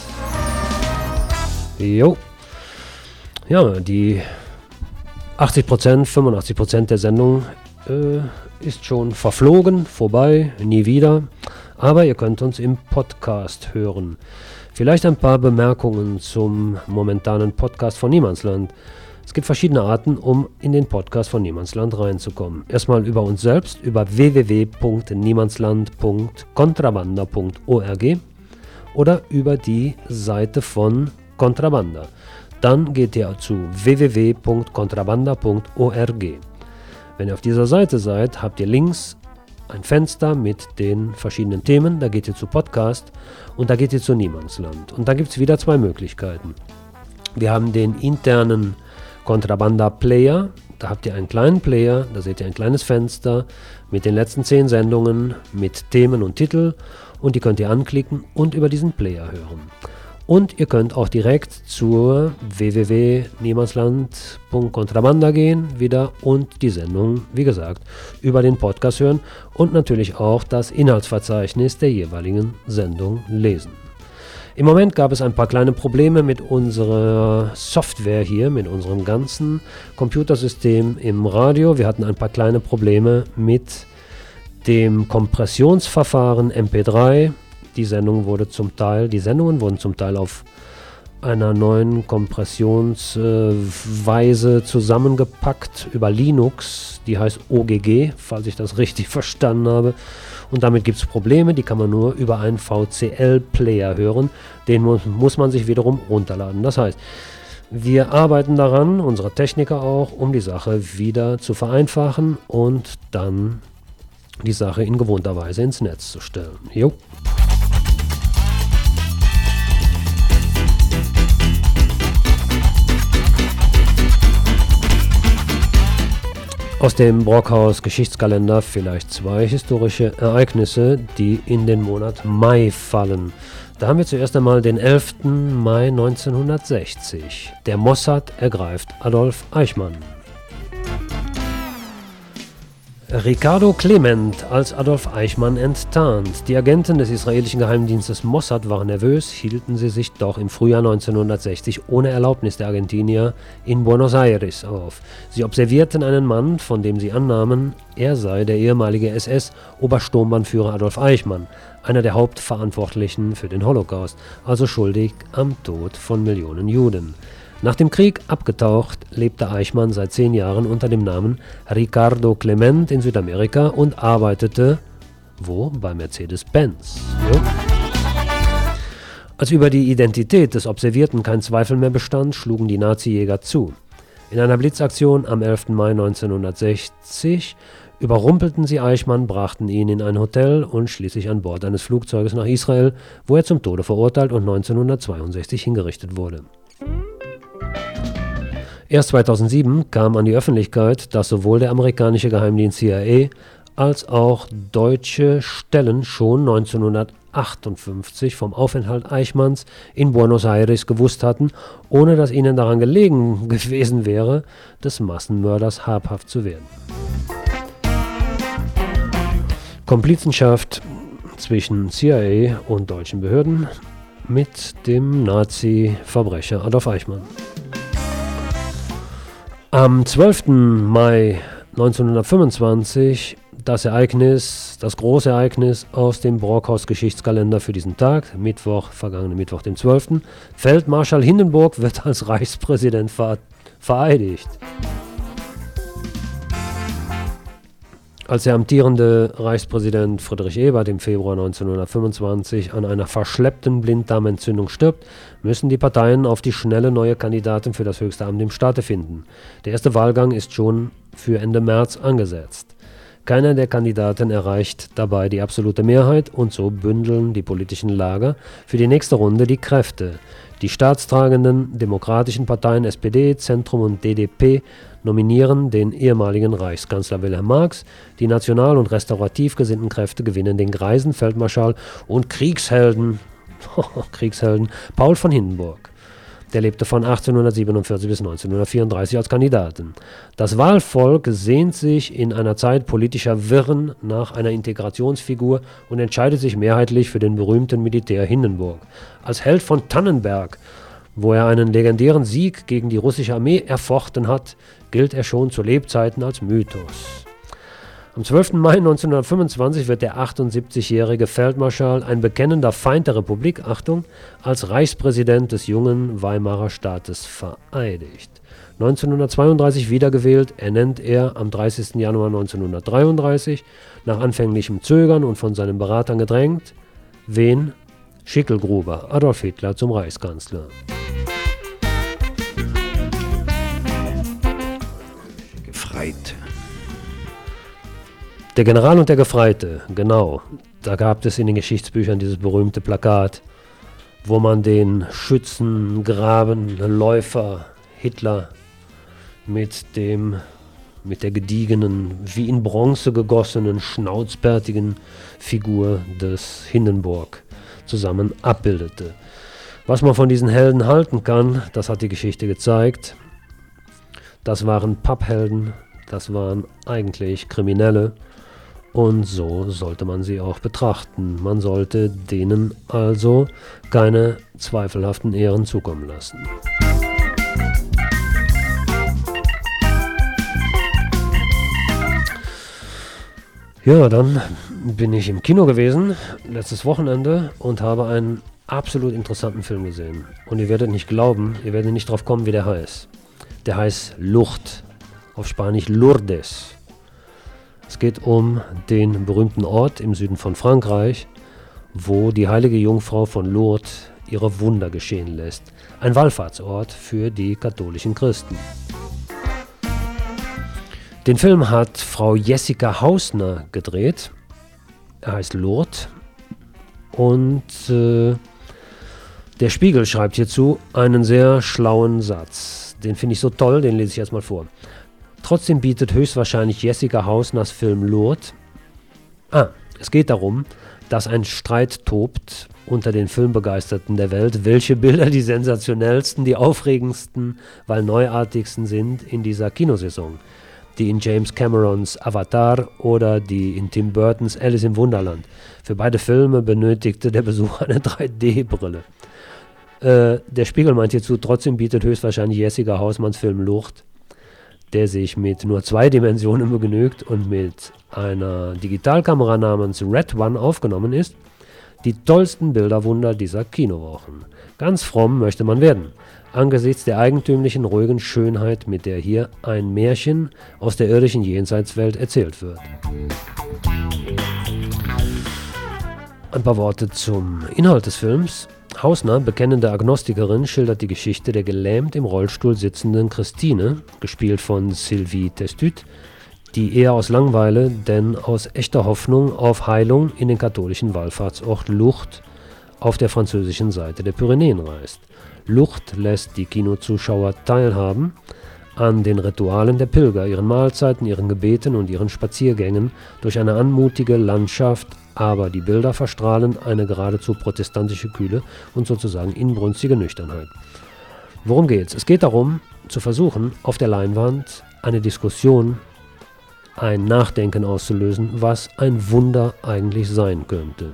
Jo. Ja, die achtzig Prozent, fünfundachtzig Prozent der Sendung äh, ist schon verflogen, vorbei, nie wieder. Aber ihr könnt uns im Podcast hören. Vielleicht ein paar Bemerkungen zum momentanen Podcast von Niemandsland. Es gibt verschiedene Arten, um in den Podcast von Niemandsland reinzukommen. Erstmal über uns selbst, über w w w punkt niemandsland punkt contrabanda punkt org oder über die Seite von Contrabanda. Dann geht ihr zu w w w punkt contrabanda punkt org. Wenn ihr auf dieser Seite seid, habt ihr links ein Fenster mit den verschiedenen Themen. Da geht ihr zu Podcast und da geht ihr zu Niemandsland. Und da gibt es wieder zwei Möglichkeiten. Wir haben den internen Contrabanda Player, da habt ihr einen kleinen Player, da seht ihr ein kleines Fenster mit den letzten zehn Sendungen, mit Themen und Titel und die könnt ihr anklicken und über diesen Player hören. Und ihr könnt auch direkt zur w w w punkt niemandsland punkt contrabanda gehen wieder und die Sendung, wie gesagt, über den Podcast hören und natürlich auch das Inhaltsverzeichnis der jeweiligen Sendung lesen. Im Moment gab es ein paar kleine Probleme mit unserer Software hier, mit unserem ganzen Computersystem im Radio. Wir hatten ein paar kleine Probleme mit dem Kompressionsverfahren M P drei. Die Sendung wurde zum Teil, die Sendungen wurden zum Teil auf einer neuen Kompressionsweise äh, zusammengepackt über Linux. Die heißt O G G, falls ich das richtig verstanden habe. Und damit gibt es Probleme, die kann man nur über einen V C L-Player hören. Den muss, muss man sich wiederum runterladen. Das heißt, wir arbeiten daran, unsere Techniker auch, um die Sache wieder zu vereinfachen und dann die Sache in gewohnter Weise ins Netz zu stellen. Jo. Aus dem Brockhaus Geschichtskalender vielleicht zwei historische Ereignisse, die in den Monat Mai fallen. Da haben wir zuerst einmal den elften Mai neunzehnhundertsechzig. Der Mossad ergreift Adolf Eichmann. Ricardo Clement als Adolf Eichmann enttarnt. Die Agenten des israelischen Geheimdienstes Mossad waren nervös, hielten sie sich doch im Frühjahr neunzehnhundertsechzig ohne Erlaubnis der Argentinier in Buenos Aires auf. Sie observierten einen Mann, von dem sie annahmen, er sei der ehemalige S S-Obersturmbannführer Adolf Eichmann, einer der Hauptverantwortlichen für den Holocaust, also schuldig am Tod von Millionen Juden. Nach dem Krieg abgetaucht, lebte Eichmann seit zehn Jahren unter dem Namen Ricardo Clement in Südamerika und arbeitete, wo? Bei Mercedes-Benz. Ja. Als über die Identität des Observierten kein Zweifel mehr bestand, schlugen die Nazi-Jäger zu. In einer Blitzaktion am elften Mai neunzehnhundertsechzig überrumpelten sie Eichmann, brachten ihn in ein Hotel und schließlich an Bord eines Flugzeuges nach Israel, wo er zum Tode verurteilt und neunzehnhundertzweiundsechzig hingerichtet wurde. Erst zweitausendsieben kam an die Öffentlichkeit, dass sowohl der amerikanische Geheimdienst C I A als auch deutsche Stellen schon neunzehnhundertachtundfünfzig vom Aufenthalt Eichmanns in Buenos Aires gewusst hatten, ohne dass ihnen daran gelegen gewesen wäre, des Massenmörders habhaft zu werden. Komplizenschaft zwischen C I A und deutschen Behörden mit dem Nazi-Verbrecher Adolf Eichmann. Am zwölften Mai neunzehnhundertfünfundzwanzig das Ereignis, das große Ereignis aus dem Brockhaus Geschichtskalender für diesen Tag, Mittwoch, vergangenen Mittwoch, dem zwölften Feldmarschall Hindenburg wird als Reichspräsident ver- vereidigt. Als der amtierende Reichspräsident Friedrich Ebert im Februar neunzehnhundertfünfundzwanzig an einer verschleppten Blinddarmentzündung stirbt, müssen die Parteien auf die Schnelle neue Kandidaten für das höchste Amt im Staate finden. Der erste Wahlgang ist schon für Ende März angesetzt. Keiner der Kandidaten erreicht dabei die absolute Mehrheit und so bündeln die politischen Lager für die nächste Runde die Kräfte. Die staatstragenden demokratischen Parteien S P D, Zentrum und D D P nominieren den ehemaligen Reichskanzler Wilhelm Marx. Die national- und restaurativ gesinnten Kräfte gewinnen den greisen Feldmarschall und Kriegshelden, Kriegshelden Paul von Hindenburg. Der lebte von achtzehnhundertsiebenundvierzig bis neunzehnhundertvierunddreißig als Kandidaten. Das Wahlvolk sehnt sich in einer Zeit politischer Wirren nach einer Integrationsfigur und entscheidet sich mehrheitlich für den berühmten Militär Hindenburg. Als Held von Tannenberg, wo er einen legendären Sieg gegen die russische Armee erfochten hat, gilt er schon zu Lebzeiten als Mythos. Am zwölften Mai neunzehnhundertfünfundzwanzig wird der achtundsiebzigjährige Feldmarschall, ein bekennender Feind der Republik, Achtung, als Reichspräsident des jungen Weimarer Staates vereidigt. neunzehnhundertzweiunddreißig wiedergewählt, ernennt er am dreißigsten Januar neunzehnhundertdreiunddreißig, nach anfänglichem Zögern und von seinen Beratern gedrängt, wen? Schicklgruber, Adolf Hitler, zum Reichskanzler. Gefreite. Der General und der Gefreite, genau. Da gab es in den Geschichtsbüchern dieses berühmte Plakat, wo man den Schützen, Graben, Läufer, Hitler mit dem, mit der gediegenen, wie in Bronze gegossenen, schnauzbärtigen Figur des Hindenburg zusammen abbildete. Was man von diesen Helden halten kann, das hat die Geschichte gezeigt. Das waren Papphelden, das waren eigentlich Kriminelle. Und so sollte man sie auch betrachten. Man sollte denen also keine zweifelhaften Ehren zukommen lassen. Ja, dann bin ich im Kino gewesen, letztes Wochenende, und habe einen absolut interessanten Film gesehen. Und ihr werdet nicht glauben, ihr werdet nicht drauf kommen, wie der heißt. Der heißt Lucht, auf Spanisch Lourdes. Es geht um den berühmten Ort im Süden von Frankreich, wo die heilige Jungfrau von Lourdes ihre Wunder geschehen lässt. Ein Wallfahrtsort für die katholischen Christen. Den Film hat Frau Jessica Hausner gedreht. Er heißt Lourdes. Und äh, der Spiegel schreibt hierzu einen sehr schlauen Satz. Den finde ich so toll, den lese ich jetzt mal vor. Trotzdem bietet höchstwahrscheinlich Jessica Hausners Film Lourdes. Ah, es geht darum, dass ein Streit tobt unter den Filmbegeisterten der Welt, welche Bilder die sensationellsten, die aufregendsten, weil neuartigsten sind in dieser Kinosaison. Die in James Camerons Avatar oder die in Tim Burtons Alice im Wunderland. Für beide Filme benötigte der Besucher eine drei D Brille. Äh, der Spiegel meint hierzu, trotzdem bietet höchstwahrscheinlich Jessica Hausmanns Film Lucht, der sich mit nur zwei Dimensionen begnügt und mit einer Digitalkamera namens Red One aufgenommen ist, die tollsten Bilderwunder dieser Kinowochen. Ganz fromm möchte man werden, angesichts der eigentümlichen, ruhigen Schönheit, mit der hier ein Märchen aus der irdischen Jenseitswelt erzählt wird. Ein paar Worte zum Inhalt des Films. Hausner, bekennende Agnostikerin, schildert die Geschichte der gelähmt im Rollstuhl sitzenden Christine, gespielt von Sylvie Testud, die eher aus Langeweile, denn aus echter Hoffnung auf Heilung in den katholischen Wallfahrtsort Lourdes auf der französischen Seite der Pyrenäen reist. Lourdes lässt die Kinozuschauer teilhaben an den Ritualen der Pilger, ihren Mahlzeiten, ihren Gebeten und ihren Spaziergängen durch eine anmutige Landschaft, aber die Bilder verstrahlen eine geradezu protestantische Kühle und sozusagen inbrünstige Nüchternheit. Worum geht's? Es geht darum, zu versuchen, auf der Leinwand eine Diskussion, ein Nachdenken auszulösen, was ein Wunder eigentlich sein könnte.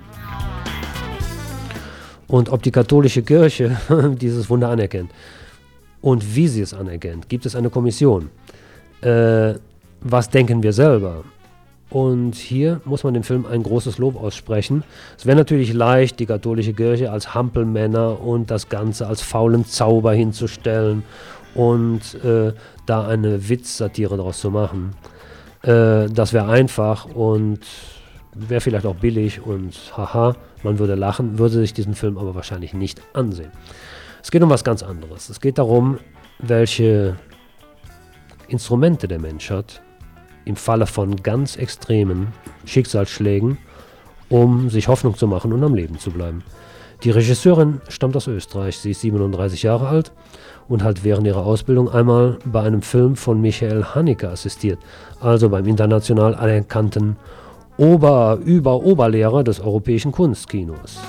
Und ob die katholische Kirche dieses Wunder anerkennt und wie sie es anerkennt, gibt es eine Kommission. Äh, was denken wir selber? Und hier muss man dem Film ein großes Lob aussprechen. Es wäre natürlich leicht, die katholische Kirche als Hampelmänner und das Ganze als faulen Zauber hinzustellen und äh, da eine Witzsatire daraus zu machen. Äh, das wäre einfach und wäre vielleicht auch billig und haha, man würde lachen, würde sich diesen Film aber wahrscheinlich nicht ansehen. Es geht um was ganz anderes. Es geht darum, welche Instrumente der Mensch hat, im Falle von ganz extremen Schicksalsschlägen, um sich Hoffnung zu machen und am Leben zu bleiben. Die Regisseurin stammt aus Österreich, sie ist siebenunddreißig Jahre alt und hat während ihrer Ausbildung einmal bei einem Film von Michael Haneke assistiert, also beim international anerkannten Ober-Über-Oberlehrer des europäischen Kunstkinos.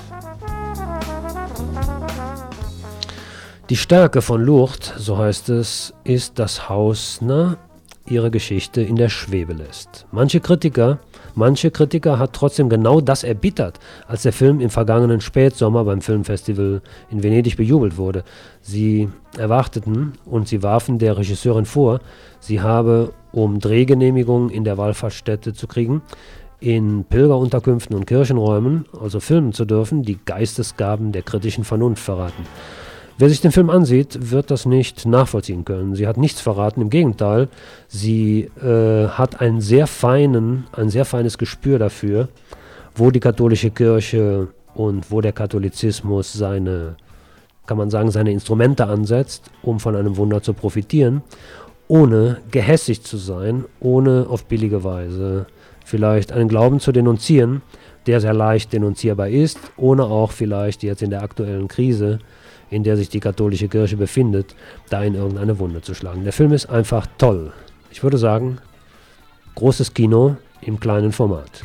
Die Stärke von Lourdes, so heißt es, ist, dass Hausner ihre Geschichte in der Schwebe lässt. Manche Kritiker, manche Kritiker hat trotzdem genau das erbittert, als der Film im vergangenen Spätsommer beim Filmfestival in Venedig bejubelt wurde. Sie erwarteten und sie warfen der Regisseurin vor, sie habe, um Drehgenehmigungen in der Wallfahrtsstätte zu kriegen, in Pilgerunterkünften und Kirchenräumen, also filmen zu dürfen, die Geistesgaben der kritischen Vernunft verraten. Wer sich den Film ansieht, wird das nicht nachvollziehen können. Sie hat nichts verraten, im Gegenteil, sie äh, hat einen sehr feinen, ein sehr feines Gespür dafür, wo die katholische Kirche und wo der Katholizismus seine, kann man sagen, seine Instrumente ansetzt, um von einem Wunder zu profitieren, ohne gehässig zu sein, ohne auf billige Weise vielleicht einen Glauben zu denunzieren, der sehr leicht denunzierbar ist, ohne auch vielleicht jetzt in der aktuellen Krise, in der sich die katholische Kirche befindet, da in irgendeine Wunde zu schlagen. Der Film ist einfach toll. Ich würde sagen, großes Kino im kleinen Format.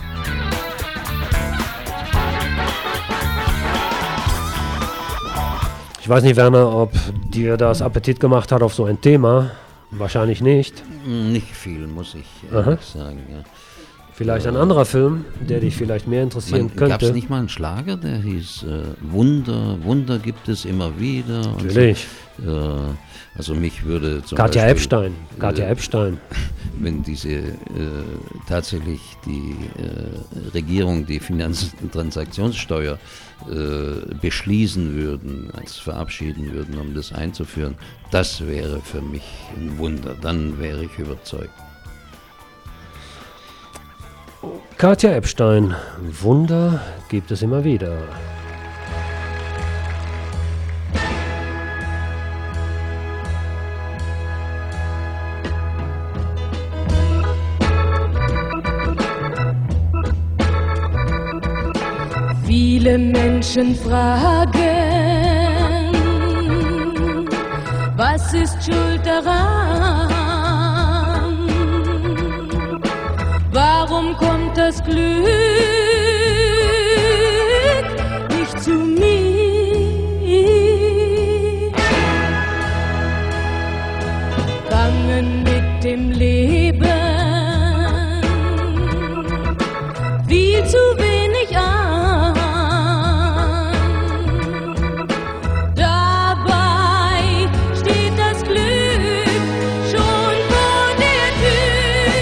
Ich weiß nicht, Werner, ob dir das Appetit gemacht hat auf so ein Thema. Wahrscheinlich nicht. Nicht viel, muss ich ehrlich sagen, ja. Vielleicht ein anderer Film, der dich vielleicht mehr interessieren Man, könnte. Gab es nicht mal einen Schlager, der hieß äh, Wunder, Wunder gibt es immer wieder? Natürlich. Und so. äh, also mich würde zum Katja Beispiel, Epstein. Katja äh, Epstein. Wenn diese äh, tatsächlich die äh, Regierung die Finanz- und Transaktionssteuer äh, beschließen würden, als verabschieden würden, um das einzuführen, das wäre für mich ein Wunder. Dann wäre ich überzeugt. Katja Epstein, Wunder gibt es immer wieder. Viele Menschen fragen, was ist schuld daran? Warum kommt das Glück nicht zu mir? Fangen mit dem Leben viel zu wenig an. Dabei steht das Glück schon vor der Tür.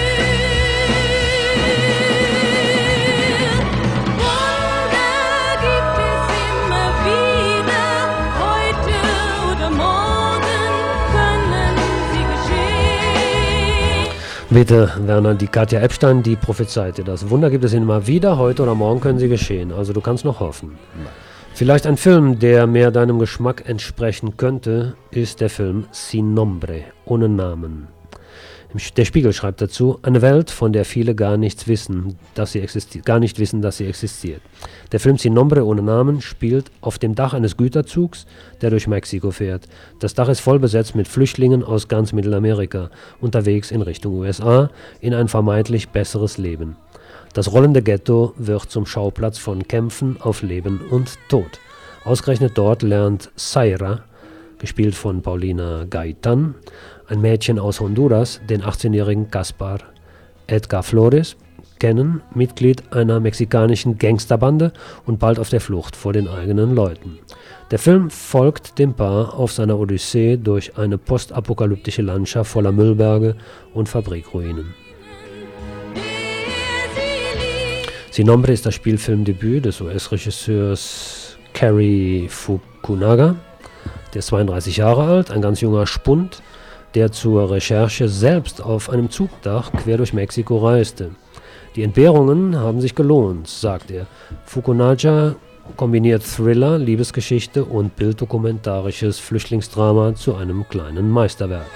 Wunder gibt es immer wieder, heute oder morgen können sie geschehen. Bitte, Werner, die Katja Epstein, die prophezeite das. Wunder gibt es immer wieder, heute oder morgen können sie geschehen. Also du kannst noch hoffen. Vielleicht ein Film, der mehr deinem Geschmack entsprechen könnte, ist der Film Sin Nombre, ohne Namen. Der Spiegel schreibt dazu, eine Welt, von der viele gar nichts wissen, dass sie existiert, gar nicht wissen, dass sie existiert. Der Film Sin Nombre ohne Namen spielt auf dem Dach eines Güterzugs, der durch Mexiko fährt. Das Dach ist voll besetzt mit Flüchtlingen aus ganz Mittelamerika, unterwegs in Richtung U S A, in ein vermeintlich besseres Leben. Das rollende Ghetto wird zum Schauplatz von Kämpfen auf Leben und Tod. Ausgerechnet dort lernt Zaira, gespielt von Paulina Gaitán, ein Mädchen aus Honduras, den achtzehnjährigen Gaspar Edgar Flores, kennen, Mitglied einer mexikanischen Gangsterbande und bald auf der Flucht vor den eigenen Leuten. Der Film folgt dem Paar auf seiner Odyssee durch eine postapokalyptische Landschaft voller Müllberge und Fabrikruinen. Sin Nombre ist das Spielfilmdebüt des U S-Regisseurs Cary Fukunaga. Der ist zweiunddreißig Jahre alt, ein ganz junger Spund, der zur Recherche selbst auf einem Zugdach quer durch Mexiko reiste. Die Entbehrungen haben sich gelohnt, sagt er. Fukunaga kombiniert Thriller, Liebesgeschichte und bilddokumentarisches Flüchtlingsdrama zu einem kleinen Meisterwerk.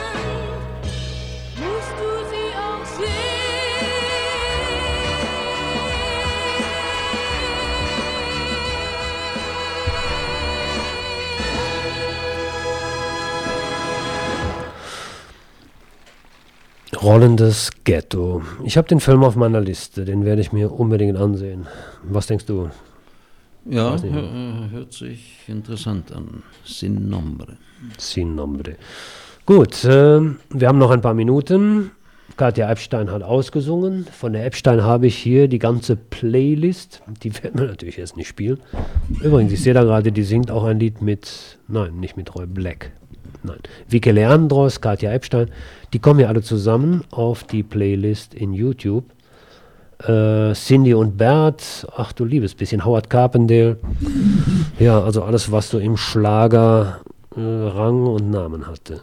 Rollendes Ghetto. Ich habe den Film auf meiner Liste, den werde ich mir unbedingt ansehen. Was denkst du? Ja, hör, hört sich interessant an. Sin Nombre. Sin Nombre. Gut, äh, wir haben noch ein paar Minuten. Katja Epstein hat ausgesungen. Von der Epstein habe ich hier die ganze Playlist. Die werden wir natürlich jetzt nicht spielen. Übrigens, ich sehe da gerade, die singt auch ein Lied mit, nein, nicht mit Roy Black. Nein, Vicky Leandros, Katja Epstein, die kommen ja alle zusammen auf die Playlist in YouTube. Äh, Cindy und Bert, ach du liebes bisschen, Howard Carpendale. Ja, also alles, was so im Schlager äh, Rang und Namen hatte.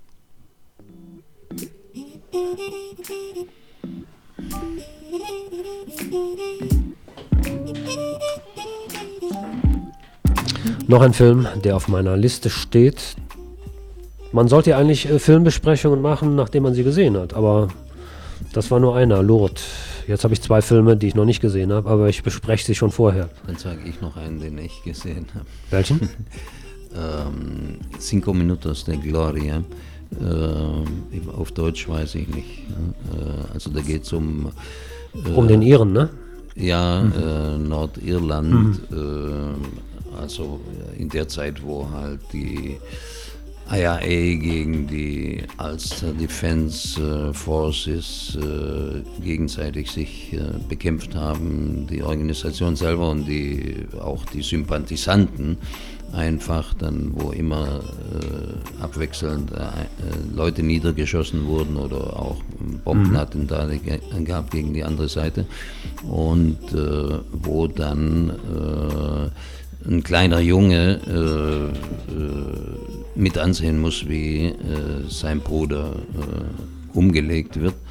Noch ein Film, der auf meiner Liste steht. Man sollte ja eigentlich äh, Filmbesprechungen machen, nachdem man sie gesehen hat, aber das war nur einer, Lourdes. Jetzt habe ich zwei Filme, die ich noch nicht gesehen habe, aber ich bespreche sie schon vorher. Dann sage ich noch einen, den ich gesehen habe. Welchen? ähm, Cinco Minutos de Gloria. Äh, auf Deutsch weiß ich nicht. Äh, also da geht es um... Äh, um den Iren, ne? Ja, mhm. äh, Nordirland. Mhm. Äh, also in der Zeit, wo halt die I R A gegen die Ulster Defense äh, Forces äh, gegenseitig sich äh, bekämpft haben, die Organisation selber und die, auch die Sympathisanten einfach dann, wo immer äh, abwechselnd äh, Leute niedergeschossen wurden oder auch Bombenattentate mhm. gab gegen die andere Seite und äh, wo dann äh, ein kleiner Junge äh, äh, mit ansehen muss, wie äh, sein Bruder äh, umgelegt wird.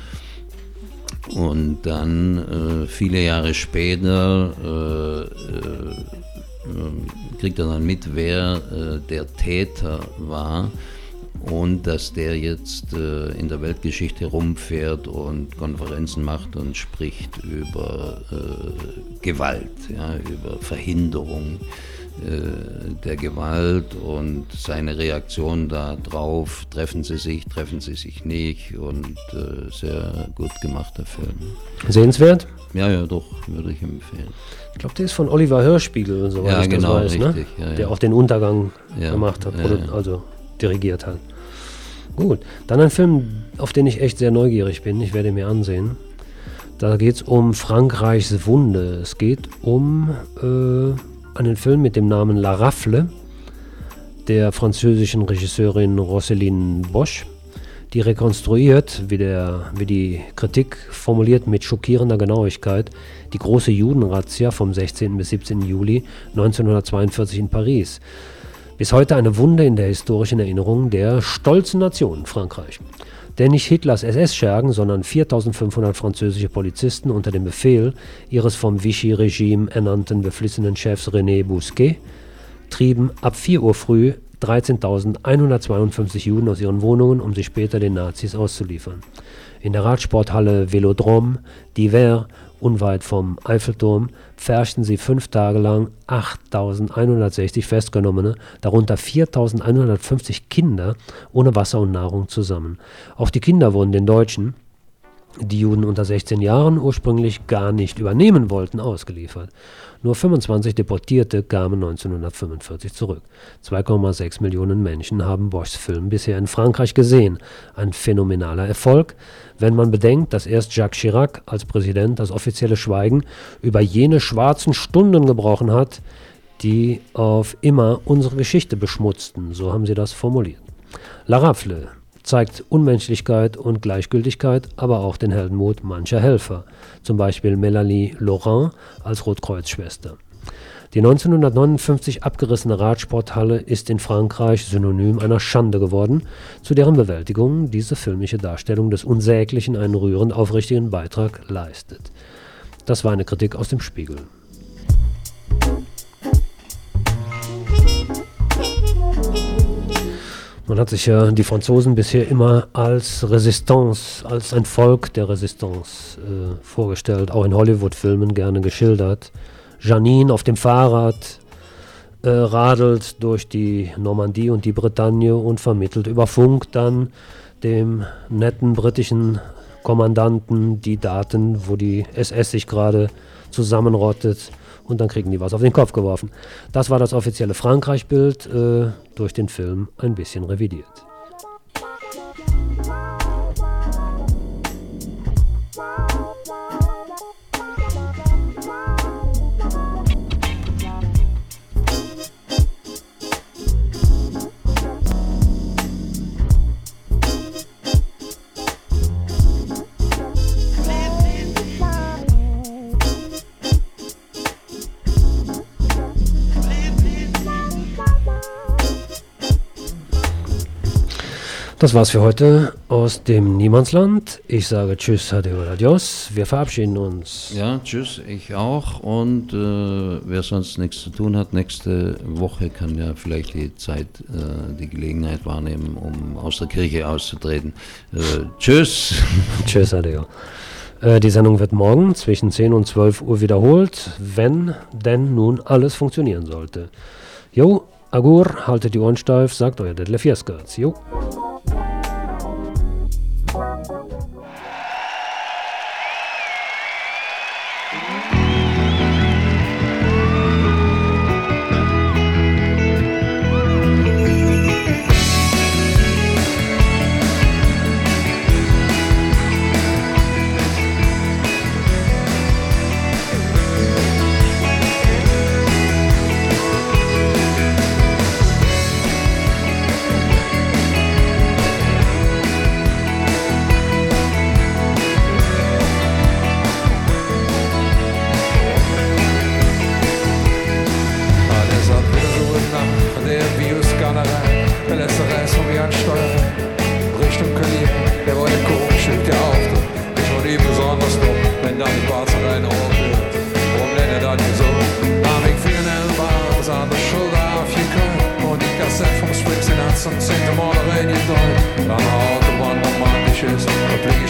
Und dann äh, viele Jahre später äh, äh, kriegt er dann mit, wer äh, der Täter war und dass der jetzt äh, in der Weltgeschichte rumfährt und Konferenzen macht und spricht über äh, Gewalt, ja, über Verhinderung der Gewalt und seine Reaktion darauf, treffen sie sich, treffen sie sich nicht und äh, sehr gut gemachter Film. Sehenswert? Ja, ja, doch, würde ich empfehlen. Ich glaube, der ist von Oliver Hirschspiegel, soweit ja, ich genau, das weiß, richtig, ne? Ja, der ja. auch den Untergang ja, gemacht hat, ja, ja. also dirigiert hat. Gut, dann ein Film, auf den ich echt sehr neugierig bin, ich werde ihn mir ansehen. Da geht es um Frankreichs Wunde. Es geht um... Äh, einen Film mit dem Namen La Rafle der französischen Regisseurin Roselyne Bosch, die rekonstruiert, wie, der, wie die Kritik formuliert, mit schockierender Genauigkeit die große Judenrazzia vom sechzehnten bis siebzehnten Juli neunzehnhundertzweiundvierzig in Paris. Bis heute eine Wunde in der historischen Erinnerung der stolzen Nation Frankreich. Denn nicht Hitlers S S-Schergen, sondern viertausendfünfhundert französische Polizisten unter dem Befehl ihres vom Vichy-Regime ernannten beflissenen Chefs René Bousquet trieben ab vier Uhr früh dreizehntausendeinhundertzweiundfünfzig Juden aus ihren Wohnungen, um sie später den Nazis auszuliefern. In der Radsporthalle Velodrome d'Hiver, unweit vom Eiffelturm, pferchten sie fünf Tage lang achttausendeinhundertsechzig Festgenommene, darunter viertausendeinhundertfünfzig Kinder, ohne Wasser und Nahrung zusammen. Auch die Kinder wurden den Deutschen, die Juden unter sechzehn Jahren ursprünglich gar nicht übernehmen wollten, ausgeliefert. Nur fünfundzwanzig Deportierte kamen neunzehnhundertfünfundvierzig zurück. zwei Komma sechs Millionen Menschen haben Boschs Film bisher in Frankreich gesehen. Ein phänomenaler Erfolg, wenn man bedenkt, dass erst Jacques Chirac als Präsident das offizielle Schweigen über jene schwarzen Stunden gebrochen hat, die auf immer unsere Geschichte beschmutzten, so haben sie das formuliert. La Rafle zeigt Unmenschlichkeit und Gleichgültigkeit, aber auch den Heldenmut mancher Helfer, zum Beispiel Melanie Laurent als Rotkreuzschwester. Die neunzehnhundertneunundfünfzig abgerissene Radsporthalle ist in Frankreich Synonym einer Schande geworden, zu deren Bewältigung diese filmische Darstellung des Unsäglichen einen rührend aufrichtigen Beitrag leistet. Das war eine Kritik aus dem Spiegel. Man hat sich ja die Franzosen bisher immer als Resistance, als ein Volk der Resistance äh, vorgestellt, auch in Hollywood-Filmen gerne geschildert. Janine auf dem Fahrrad äh, radelt durch die Normandie und die Bretagne und vermittelt über Funk dann dem netten britischen Kommandanten die Daten, wo die S S sich gerade zusammenrottet. Und dann kriegen die was auf den Kopf geworfen. Das war das offizielle Frankreich-Bild, äh, durch den Film ein bisschen revidiert. Das war's für heute aus dem Niemandsland. Ich sage Tschüss, Adieu, Adios. Wir verabschieden uns. Ja, tschüss, ich auch. Und äh, wer sonst nichts zu tun hat, nächste Woche kann ja vielleicht die Zeit, äh, die Gelegenheit wahrnehmen, um aus der Kirche auszutreten. Äh, tschüss. Tschüss, Adieu. Äh, die Sendung wird morgen zwischen zehn und zwölf Uhr wiederholt, wenn denn nun alles funktionieren sollte. Jo, Agur, haltet die Ohren steif, sagt euer Detlef Jeskaerts. Jo. Zum zehnten Mal rein in Deutsch. An der Autobahn romantisch ist,